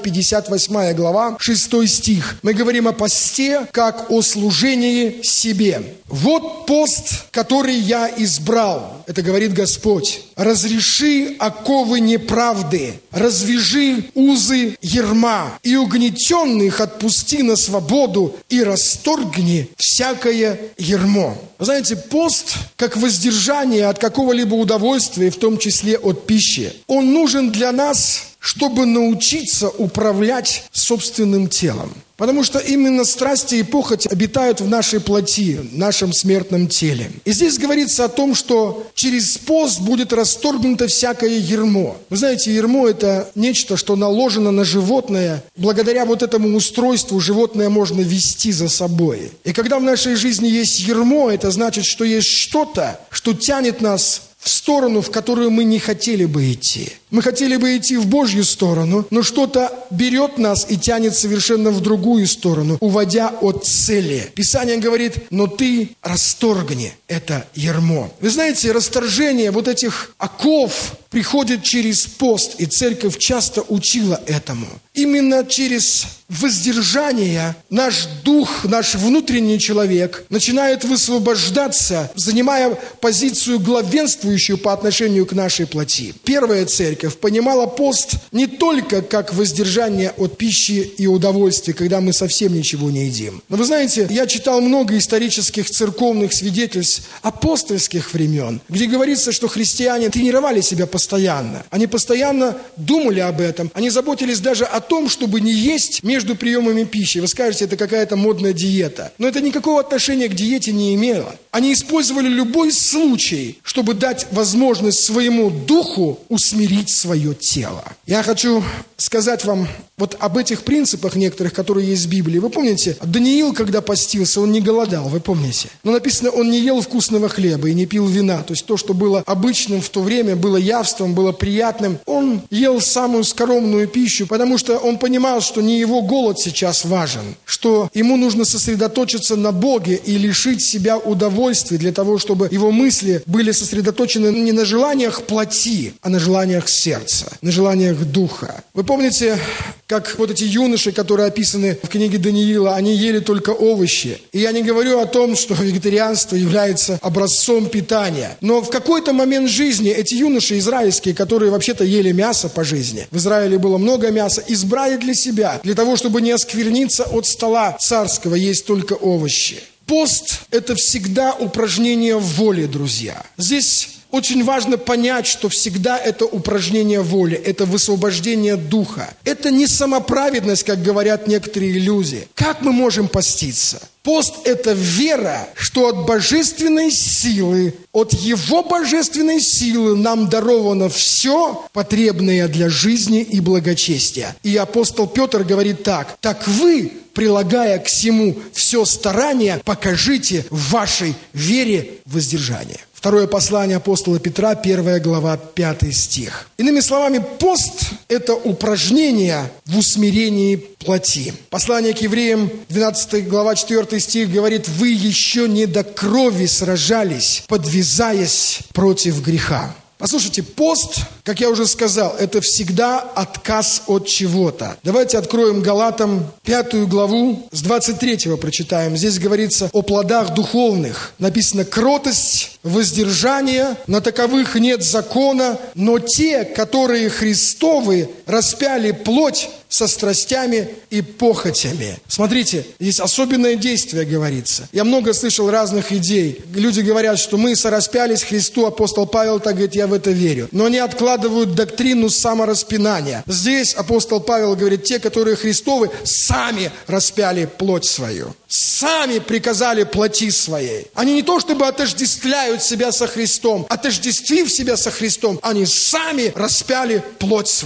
S3: 58 глава, 6 стих. Мы говорим о посте, как о служении себе. «Вот пост, который я избрал», это говорит Господь. «Разреши оковы неправды, развяжи узы ярма, и угнетенных отпусти на свободу, и расторгни всякое ярмо». Вы знаете, пост, как воздержание от какого-либо удовольствия, в том числе от пищи, он нужен для нас, чтобы научиться управлять собственным телом. Потому что именно страсти и похоть обитают в нашей плоти, в нашем смертном теле. И здесь говорится о том, что через пост будет расторгнуто всякое ярмо. Вы знаете, ярмо – это нечто, что наложено на животное. Благодаря вот этому устройству животное можно вести за собой. И когда в нашей жизни есть ярмо, это значит, что есть что-то, что тянет нас в сторону, в которую мы не хотели бы идти. Мы хотели бы идти в Божью сторону, но что-то берет нас и тянет совершенно в другую сторону, уводя от цели. Писание говорит: но ты расторгни это ярмо. Вы знаете, расторжение вот этих оков приходит через пост, и церковь часто учила этому. Именно через воздержание наш дух, наш внутренний человек начинает высвобождаться, занимая позицию главенствующую по отношению к нашей плоти. Первая церковь понимала пост не только как воздержание от пищи и удовольствия, когда мы совсем ничего не едим. Но вы знаете, я читал много исторических церковных свидетельств апостольских времен, где говорится, что христиане тренировали себя постоянно. Они постоянно думали об этом. Они заботились даже о том, чтобы не есть между приемами пищи. Вы скажете, это какая-то модная диета. Но это никакого отношения к диете не имело. Они использовали любой случай, чтобы дать возможность своему духу усмирить свое тело. Я хочу сказать вам вот об этих принципах некоторых, которые есть в Библии. Вы помните, Даниил, когда постился, он не голодал, вы помните? Но написано, он не ел вкусного хлеба и не пил вина. То есть то, что было обычным в то время, было явством, было приятным. Он ел самую скоромную пищу, потому что он понимал, что не его голод сейчас важен, что ему нужно сосредоточиться на Боге и лишить себя удовольствия для того, чтобы его мысли были сосредоточены не на желаниях плоти, а на желаниях сердца, на желаниях духа. Вы помните, как вот эти юноши, которые описаны в книге Даниила, они ели только овощи. И я не говорю о том, что вегетарианство является образцом питания. Но в какой-то момент жизни эти юноши израильские, которые вообще-то ели мясо по жизни, в Израиле было много мяса, избрали для себя, для того, чтобы не оскверниться от стола царского, есть только овощи. Пост – это всегда упражнение в воле, друзья. Здесь очень важно понять, что всегда это упражнение воли, это высвобождение духа. Это не самоправедность, как говорят некоторые люди. Как мы можем поститься? Пост – это вера, что от божественной силы, от Его божественной силы нам даровано все, потребное для жизни и благочестия. И апостол Петр говорит так: «Так вы, прилагая к всему все старание, покажите в вашей вере воздержание». Второе послание апостола Петра, 1 глава, 5 стих. Иными словами, пост – это упражнение в усмирении плоти. Послание к евреям, 12 глава, 4 стих говорит: «Вы еще не до крови сражались, подвязаясь против греха». Послушайте, пост, как я уже сказал, это всегда отказ от чего-то. Давайте откроем Галатам 5 главу, с 23 прочитаем. Здесь говорится о плодах духовных. Написано: кротость, воздержание, на таковых нет закона, но те, которые Христовы, распяли плоть со страстями и похотями. Смотрите, здесь особенное действие говорится. Я много слышал разных идей. Люди говорят, что мы сораспялись Христу. Апостол Павел так говорит: я в это верю. Но они откладывают доктрину самораспинания. Здесь апостол Павел говорит: те, которые Христовы, сами распяли плоть свою. Сами приказали плоти своей. Они не то чтобы отождествляют себя со Христом, отождествив себя со Христом, они сами распяли плоть свою.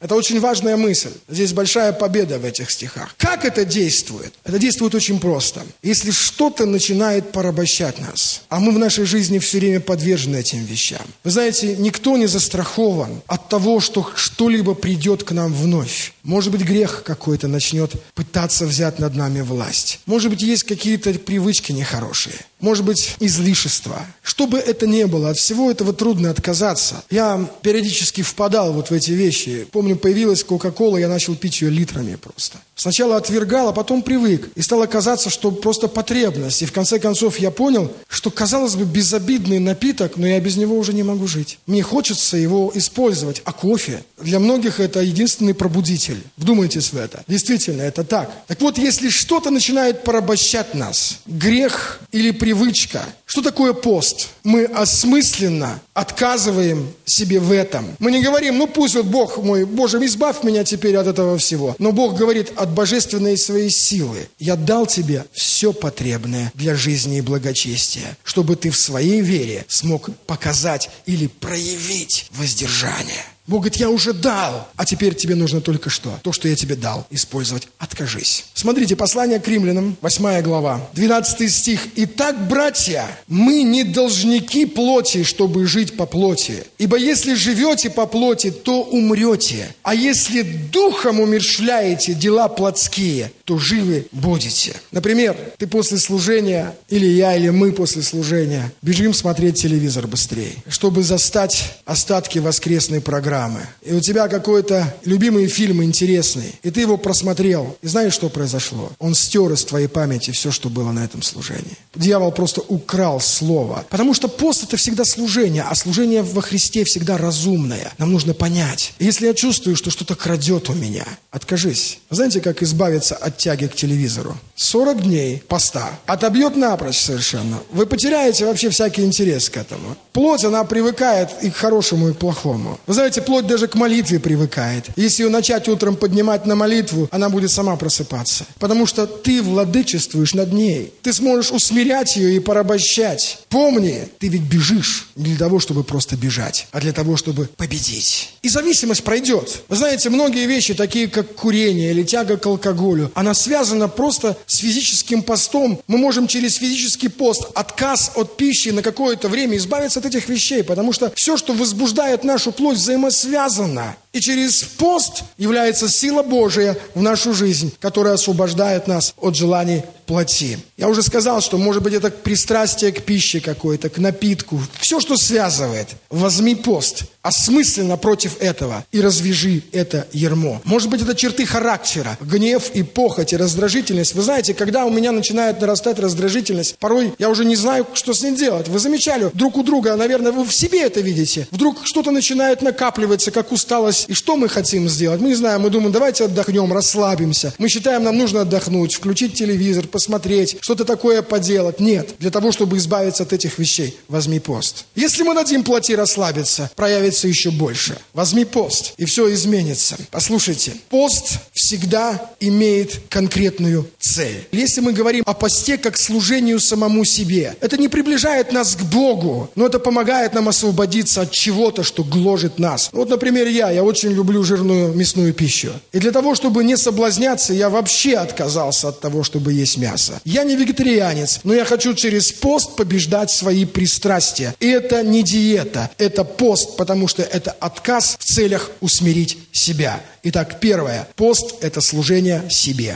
S3: Это очень важная мысль. Здесь большая победа в этих стихах. Как это действует? Это действует очень просто. Если что-то начинает порабощать нас, а мы в нашей жизни все время подвержены этим вещам. Вы знаете, никто не застрахован от того, что что-либо придет к нам вновь. Может быть, грех какой-то начнет пытаться взять над нами власть. Может быть, есть какие-то привычки нехорошие. Может быть, излишества. Что бы это ни было, от всего этого трудно отказаться. Я периодически впадал вот в эти вещи. Помню, появилась Кока-Кола, я начал пить ее литрами просто. Сначала отвергал, а потом привык. И стало казаться, что просто потребность. И в конце концов я понял, что, казалось бы, безобидный напиток, но я без него уже не могу жить. Мне хочется его использовать. А кофе? Для многих это единственный пробудитель. Вдумайтесь в это. Действительно, это так. Так вот, если что-то начинает порабощать нас, грех или привычка, что такое пост? Мы осмысленно отказываем себе в этом. Мы не говорим, ну пусть вот Бог мой, Боже, избавь меня теперь от этого всего. Но Бог говорит, от божественной своей силы я дал тебе все потребное для жизни и благочестия, чтобы ты в своей вере смог показать или проявить воздержание. Бог говорит, я уже дал, а теперь тебе нужно только что? То, что я тебе дал, использовать. Откажись. Смотрите, послание к римлянам, 8 глава, 12 стих. «Итак, братья, мы не должники плоти, чтобы жить по плоти. Ибо если живете по плоти, то умрете. А если духом умерщвляете дела плотские, то живы будете». Например, ты после служения, или я, или мы после служения, бежим смотреть телевизор быстрее, чтобы застать остатки воскресной программы. И у тебя какой-то любимый фильм интересный, и ты его просмотрел. И знаешь, что произошло? Он стер из твоей памяти все, что было на этом служении. Дьявол просто украл слово. Потому что пост – это всегда служение, а служение во Христе всегда разумное. Нам нужно понять. И если я чувствую, что что-то крадет у меня, откажись. Знаете, как избавиться от тяги к телевизору? 40 дней поста. Отобьет напрочь совершенно. Вы потеряете вообще всякий интерес к этому. Плоть, она привыкает и к хорошему, и к плохому. Вы знаете, плоть даже к молитве привыкает. Если ее начать утром поднимать на молитву, она будет сама просыпаться. Потому что ты владычествуешь над ней. Ты сможешь усмирять ее и порабощать. Помни, ты ведь бежишь не для того, чтобы просто бежать, а для того, чтобы победить. И зависимость пройдет. Вы знаете, многие вещи, такие как курение или тяга к алкоголю, она связана просто с физическим постом. Мы можем через физический пост, отказ от пищи на какое-то время избавиться от этих вещей, потому что все, что возбуждает нашу плоть, взаимосвязано. И через пост является сила Божия в нашу жизнь, которая освобождает нас от желаний плоти. Я уже сказал, что может быть это пристрастие к пище какой-то, к напитку. Все, что связывает. Возьми пост осмысленно против этого и развяжи это ярмо. Может быть, это черты характера, гнев и похоть, и раздражительность. Вы знаете, когда у меня начинает нарастать раздражительность, порой я уже не знаю, что с ней делать. Вы замечали друг у друга, наверное, вы в себе это видите. Вдруг что-то начинает накапливаться, как усталость. И что мы хотим сделать? Мы не знаем, мы думаем, давайте отдохнем, расслабимся. Мы считаем, нам нужно отдохнуть, включить телевизор, посмотреть, что-то такое поделать. Нет, для того, чтобы избавиться от этих вещей, возьми пост. Если мы дадим плоти расслабиться, проявится еще больше. Возьми пост, и все изменится. Послушайте, пост всегда имеет конкретную цель. Если мы говорим о посте как служению самому себе, это не приближает нас к Богу, но это помогает нам освободиться от чего-то, что гложет нас. Вот, например, я очень люблю жирную мясную пищу. И для того, чтобы не соблазняться, я вообще отказался от того, чтобы есть мясо. Я не вегетарианец, но я хочу через пост побеждать свои пристрастия. И это не диета, это пост, потому что это отказ в целях усмирить себя. Итак, первое. Пост – это служение себе.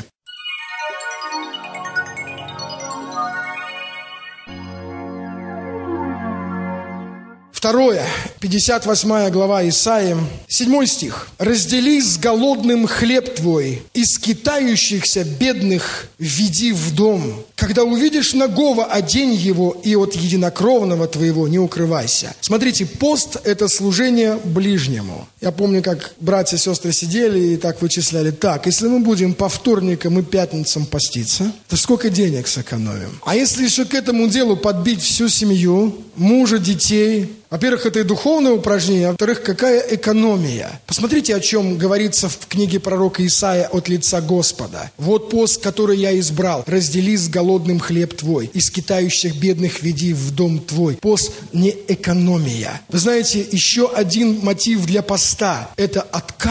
S3: Второе, 58 глава Исаии, 7 стих. «Раздели с голодным хлеб твой, и скитающихся бедных веди в дом. Когда увидишь нагого, одень его, и от единокровного твоего не укрывайся». Смотрите, пост – это служение ближнему. Я помню, как братья и сестры сидели и так вычисляли. Так, если мы будем по вторникам и пятницам поститься, то сколько денег сэкономим? А если еще к этому делу подбить всю семью, мужа, детей? Во-первых, это и духовное упражнение, а во-вторых, какая экономия. Посмотрите, о чем говорится в книге пророка Исаия от лица Господа. «Вот пост, который я избрал. Раздели с голодным хлеб твой, и скитающих бедных веди в дом твой». Пост не экономия. Вы знаете, еще один мотив для поста – это отказ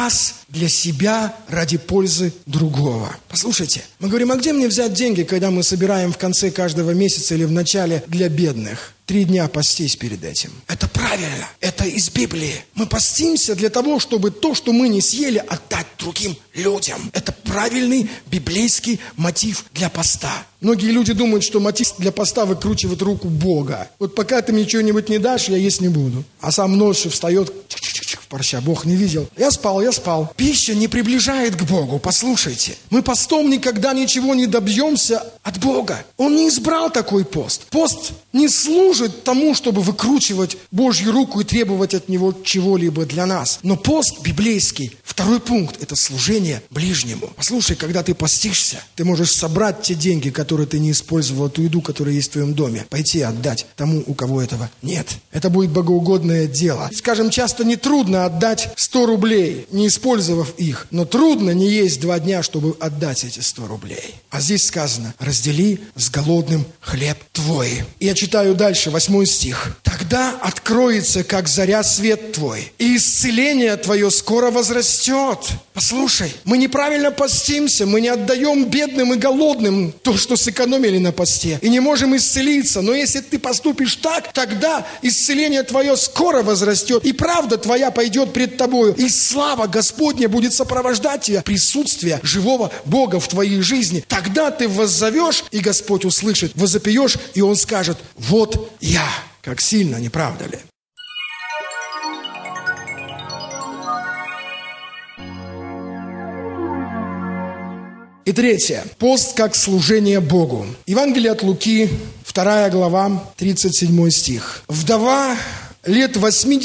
S3: для себя ради пользы другого. Послушайте, мы говорим, а где мне взять деньги, когда мы собираем в конце каждого месяца или в начале для бедных? 3 дня постись перед этим. Это правильно. Это из Библии. Мы постимся для того, чтобы то, что мы не съели, отдать другим людям. Это правильный библейский мотив для поста. Многие люди думают, что мотив для поста выкручивает руку Бога. Вот пока ты мне что-нибудь не дашь, я есть не буду. А сам ночью встает в парча. Бог не видел. Я спал. Пища не приближает к Богу. Послушайте. Мы постом никогда ничего не добьемся от Бога. Он не избрал такой пост. Пост не служит тому, чтобы выкручивать Божью руку и требовать от Него чего-либо для нас. Но пост библейский, 2 пункт, это служение ближнему. Послушай, когда ты постишься, ты можешь собрать те деньги, которые ты не использовал, ту еду, которая есть в твоем доме, пойти отдать тому, у кого этого нет. Это будет богоугодное дело. Скажем, часто нетрудно отдать 100 рублей, не использовав их. Но трудно не есть 2 дня, чтобы отдать эти 100 рублей. А здесь сказано, раздели с голодным хлеб твой. И я читаю дальше, 8 стих. Тогда откроется, как заря, свет твой, и исцеление твое скоро возрастет. Послушай, мы неправильно постимся, мы не отдаем бедным и голодным то, что сэкономили на посте, и не можем исцелиться. Но если ты поступишь так, тогда исцеление твое скоро возрастет, и правда твоя пойдет пред тобою, и слава Господня будет сопровождать тебя, присутствие живого Бога в твоей жизни. Тогда ты воззовешь, и Господь услышит, возопьешь, и Он скажет: вот я. Как сильно, не правда ли? И 3. Пост как служение Богу. Евангелие от Луки, 2 глава, 37 стих. Вдова лет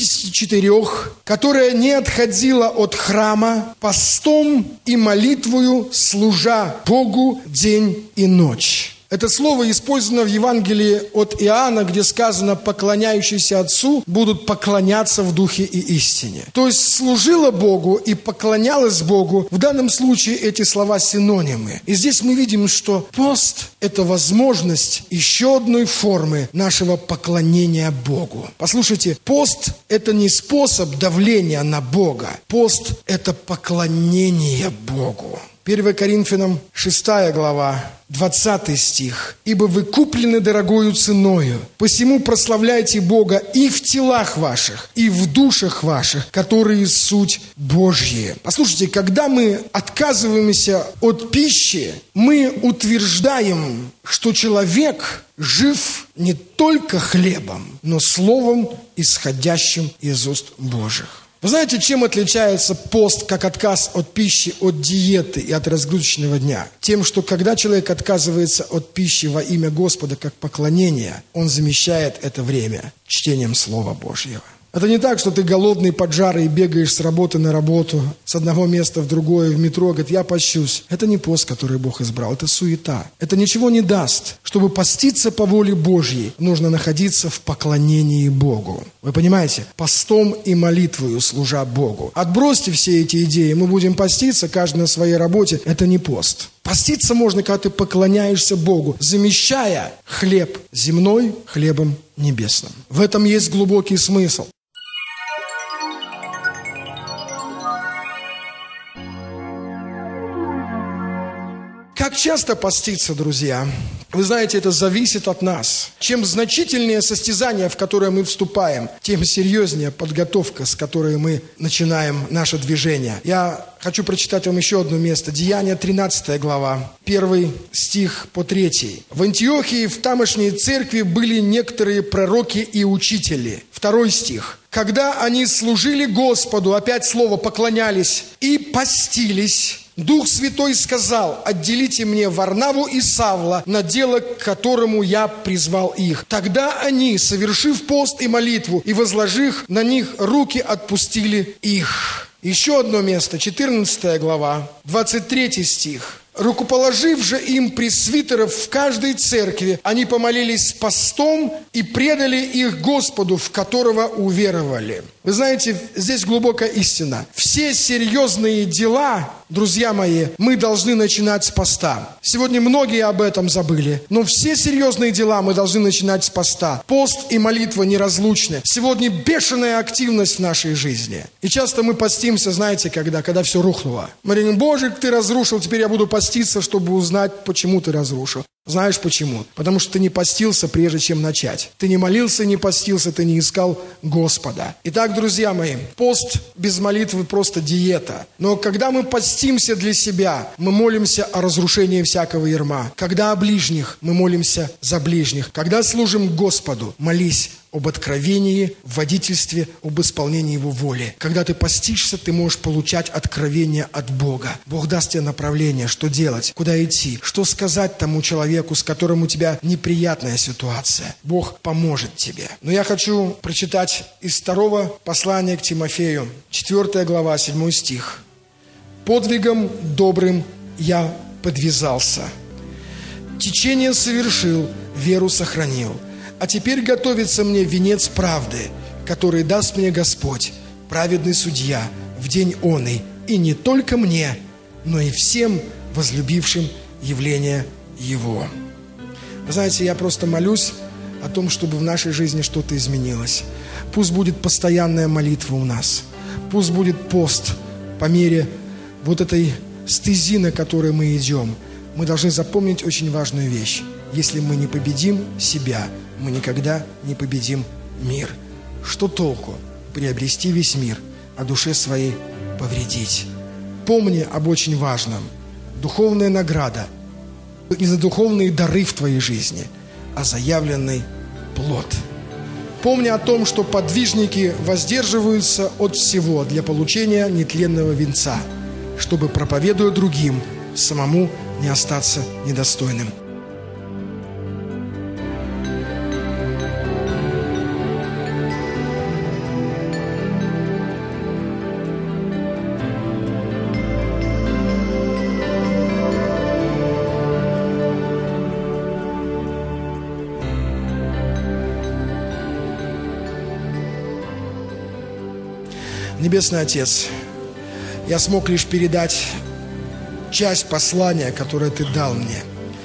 S3: 84, которая не отходила от храма, постом и молитвою служа Богу день и ночь. Это слово использовано в Евангелии от Иоанна, где сказано: поклоняющиеся Отцу будут поклоняться в духе и истине. То есть служила Богу и поклонялась Богу. В данном случае эти слова синонимы. И здесь мы видим, что пост – это возможность еще одной формы нашего поклонения Богу. Послушайте, пост – это не способ давления на Бога. Пост – это поклонение Богу. 1 Коринфянам 6 глава, 20 стих. «Ибо вы куплены дорогою ценою, посему прославляйте Бога и в телах ваших, и в душах ваших, которые суть Божьи». Послушайте, когда мы отказываемся от пищи, мы утверждаем, что человек жив не только хлебом, но словом, исходящим из уст Божьих. Вы знаете, чем отличается пост как отказ от пищи, от диеты и от разгрузочного дня? Тем, что когда человек отказывается от пищи во имя Господа как поклонение, он замещает это время чтением Слова Божьего. Это не так, что ты голодный, поджарый, бегаешь с работы на работу, с одного места в другое, в метро, говорит: я пощусь. Это не пост, который Бог избрал, это суета. Это ничего не даст. Чтобы поститься по воле Божьей, нужно находиться в поклонении Богу. Вы понимаете? Постом и молитвою служа Богу. Отбросьте все эти идеи. Мы будем поститься, каждый на своей работе. Это не пост. Поститься можно, когда ты поклоняешься Богу, замещая хлеб земной хлебом небесным. В этом есть глубокий смысл. Как часто поститься, друзья? Вы знаете, это зависит от нас. Чем значительнее состязание, в которое мы вступаем, тем серьезнее подготовка, с которой мы начинаем наше движение. Я хочу прочитать вам еще одно место. Деяния, 13 глава, 1 стих по 3. «В Антиохии, в тамошней церкви, были некоторые пророки и учители». 2 стих. «Когда они служили Господу», опять слово «поклонялись», «и постились, Дух Святой сказал: отделите мне Варнаву и Савла на дело, к которому я призвал их. Тогда они, совершив пост и молитву, и возложив на них руки, отпустили их». Еще одно место, 14 глава, 23 стих. Рукоположив же им пресвитеров в каждой церкви, они помолились с постом и предали их Господу, в которого уверовали. Вы знаете, здесь глубокая истина. Все серьезные дела, друзья мои, мы должны начинать с поста. Сегодня многие об этом забыли, но все серьезные дела мы должны начинать с поста. Пост и молитва неразлучны. Сегодня бешеная активность в нашей жизни. И часто мы постимся, знаете, когда все рухнуло. Мы говорим: Боже, ты разрушил, теперь я буду поститься, чтобы узнать, почему ты разрушил. Знаешь почему? Потому что ты не постился, прежде чем начать. Ты не молился, не постился, ты не искал Господа. Итак, друзья мои, пост без молитвы просто диета. Но когда мы постимся для себя, мы молимся о разрушении всякого ярма. Когда о ближних, мы молимся за ближних. Когда служим Господу, молись об откровении, в водительстве, об исполнении Его воли. Когда ты постишься, ты можешь получать откровение от Бога. Бог даст тебе направление, что делать, куда идти, что сказать тому человеку, с которым у тебя неприятная ситуация. Бог поможет тебе. Но я хочу прочитать из 2 послания к Тимофею, 4 глава, 7 стих. «Подвигом добрым я подвязался, течение совершил, веру сохранил. А теперь готовится мне венец правды, который даст мне Господь, праведный судья, в день оный, и не только мне, но и всем возлюбившим явление Его». Вы знаете, я просто молюсь о том, чтобы в нашей жизни что-то изменилось. Пусть будет постоянная молитва у нас. Пусть будет пост по мере вот этой стези, на которой мы идем. Мы должны запомнить очень важную вещь. Если мы не победим себя, мы никогда не победим мир. Что толку приобрести весь мир, а душе своей повредить? Помни об очень важном. Духовная награда не за духовные дары в твоей жизни, а заявленный плод. Помни о том, что подвижники воздерживаются от всего для получения нетленного венца, чтобы, проповедуя другим, самому не остаться недостойным. Небесный Отец, я смог лишь передать часть послания, которое Ты дал мне.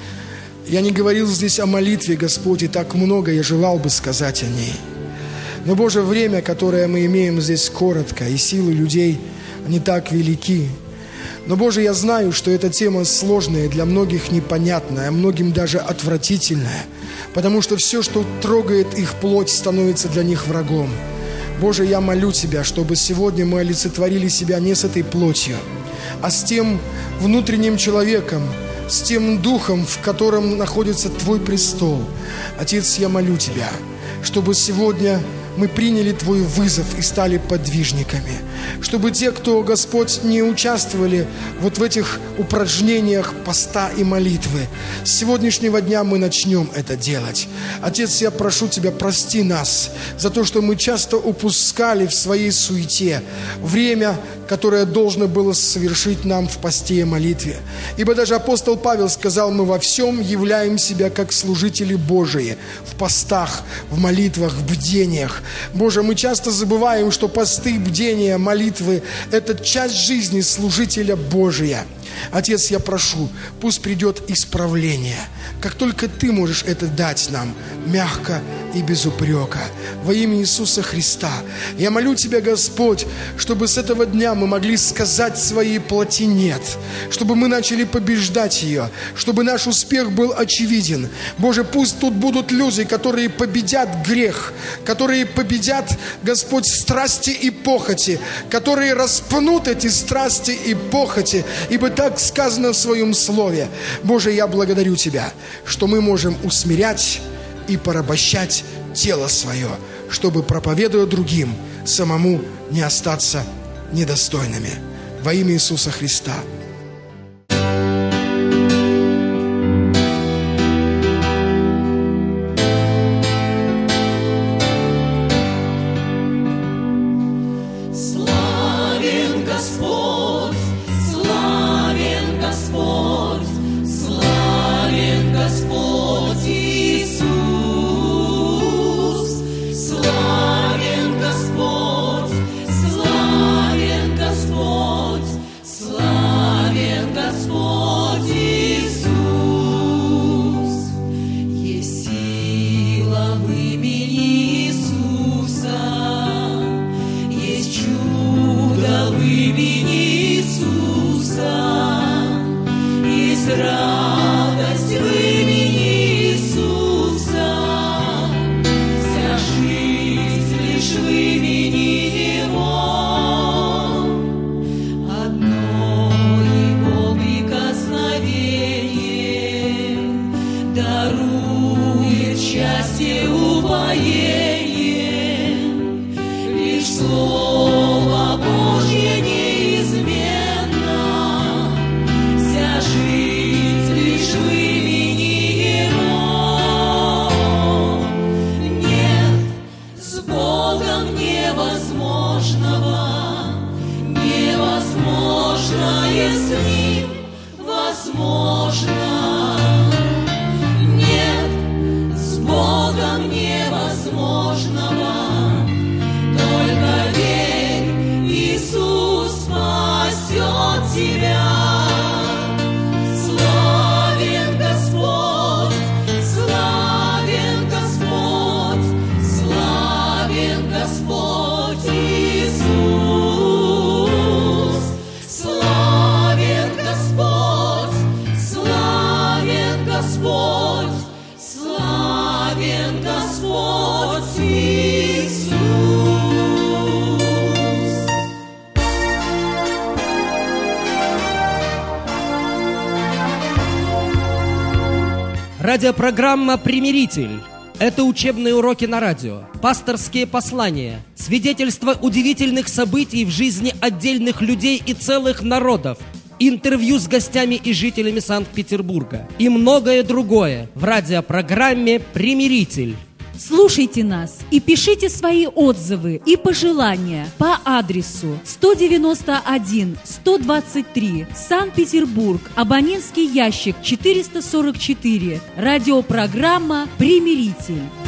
S3: Я не говорил здесь о молитве, Господь, и так много я желал бы сказать о ней. Но, Боже, время, которое мы имеем здесь, коротко, и силы людей, они так велики. Но, Боже, я знаю, что эта тема сложная, для многих непонятная, а многим даже отвратительная, потому что все, что трогает их плоть, становится для них врагом. Боже, я молю Тебя, чтобы сегодня мы олицетворили себя не с этой плотью, а с тем внутренним человеком, с тем духом, в котором находится Твой престол. Отец, я молю Тебя, чтобы сегодня мы приняли Твой вызов и стали подвижниками. Чтобы те, кто, Господь, не участвовали вот в этих упражнениях поста и молитвы, с сегодняшнего дня мы начнем это делать. Отец, я прошу Тебя, прости нас за то, что мы часто упускали в своей суете время, которое должно было совершить нам в посте и молитве. Ибо даже апостол Павел сказал: мы во всем являем себя как служители Божии, в постах, в молитвах, в бдениях. Боже, мы часто забываем, что посты, бдения, молитвы – это часть жизни служителя Божия. Отец, я прошу, пусть придет исправление. Как только Ты можешь это дать нам, мягко и без упрека. Во имя Иисуса Христа. Я молю Тебя, Господь, чтобы с этого дня мы могли сказать своей плоти «нет», чтобы мы начали побеждать ее, чтобы наш успех был очевиден. Боже, пусть тут будут люди, которые победят грех, которые победят, Господь, страсти и похоти, которые распнут эти страсти и похоти, ибо так сказано в Своем Слове. Боже, я благодарю Тебя, что мы можем усмирять и порабощать тело свое, чтобы, проповедуя другим, самому не остаться недостойными. Во имя Иисуса Христа.
S5: Славен Господь, счастье упоение, лишь Слово Божье неизменно, вся жизнь лишь в имени Его. Нет с Богом невозможного, невозможное с Ним возможно. Нет с Богом невозможного, только верь, Иисус спасет тебя. Славен Господь, славен Господь, славен Господь Иисус. Славен Господь, славен Господь, славен Господь Иисус.
S1: Радиопрограмма «Примиритель». Это учебные уроки на радио, пасторские послания, свидетельства удивительных событий в жизни отдельных людей и целых народов, интервью с гостями и жителями Санкт-Петербурга и многое другое в радиопрограмме «Примиритель».
S2: Слушайте нас и пишите свои отзывы и пожелания по адресу 191-123, Санкт-Петербург, абонентский ящик 444, радиопрограмма «Примиритель».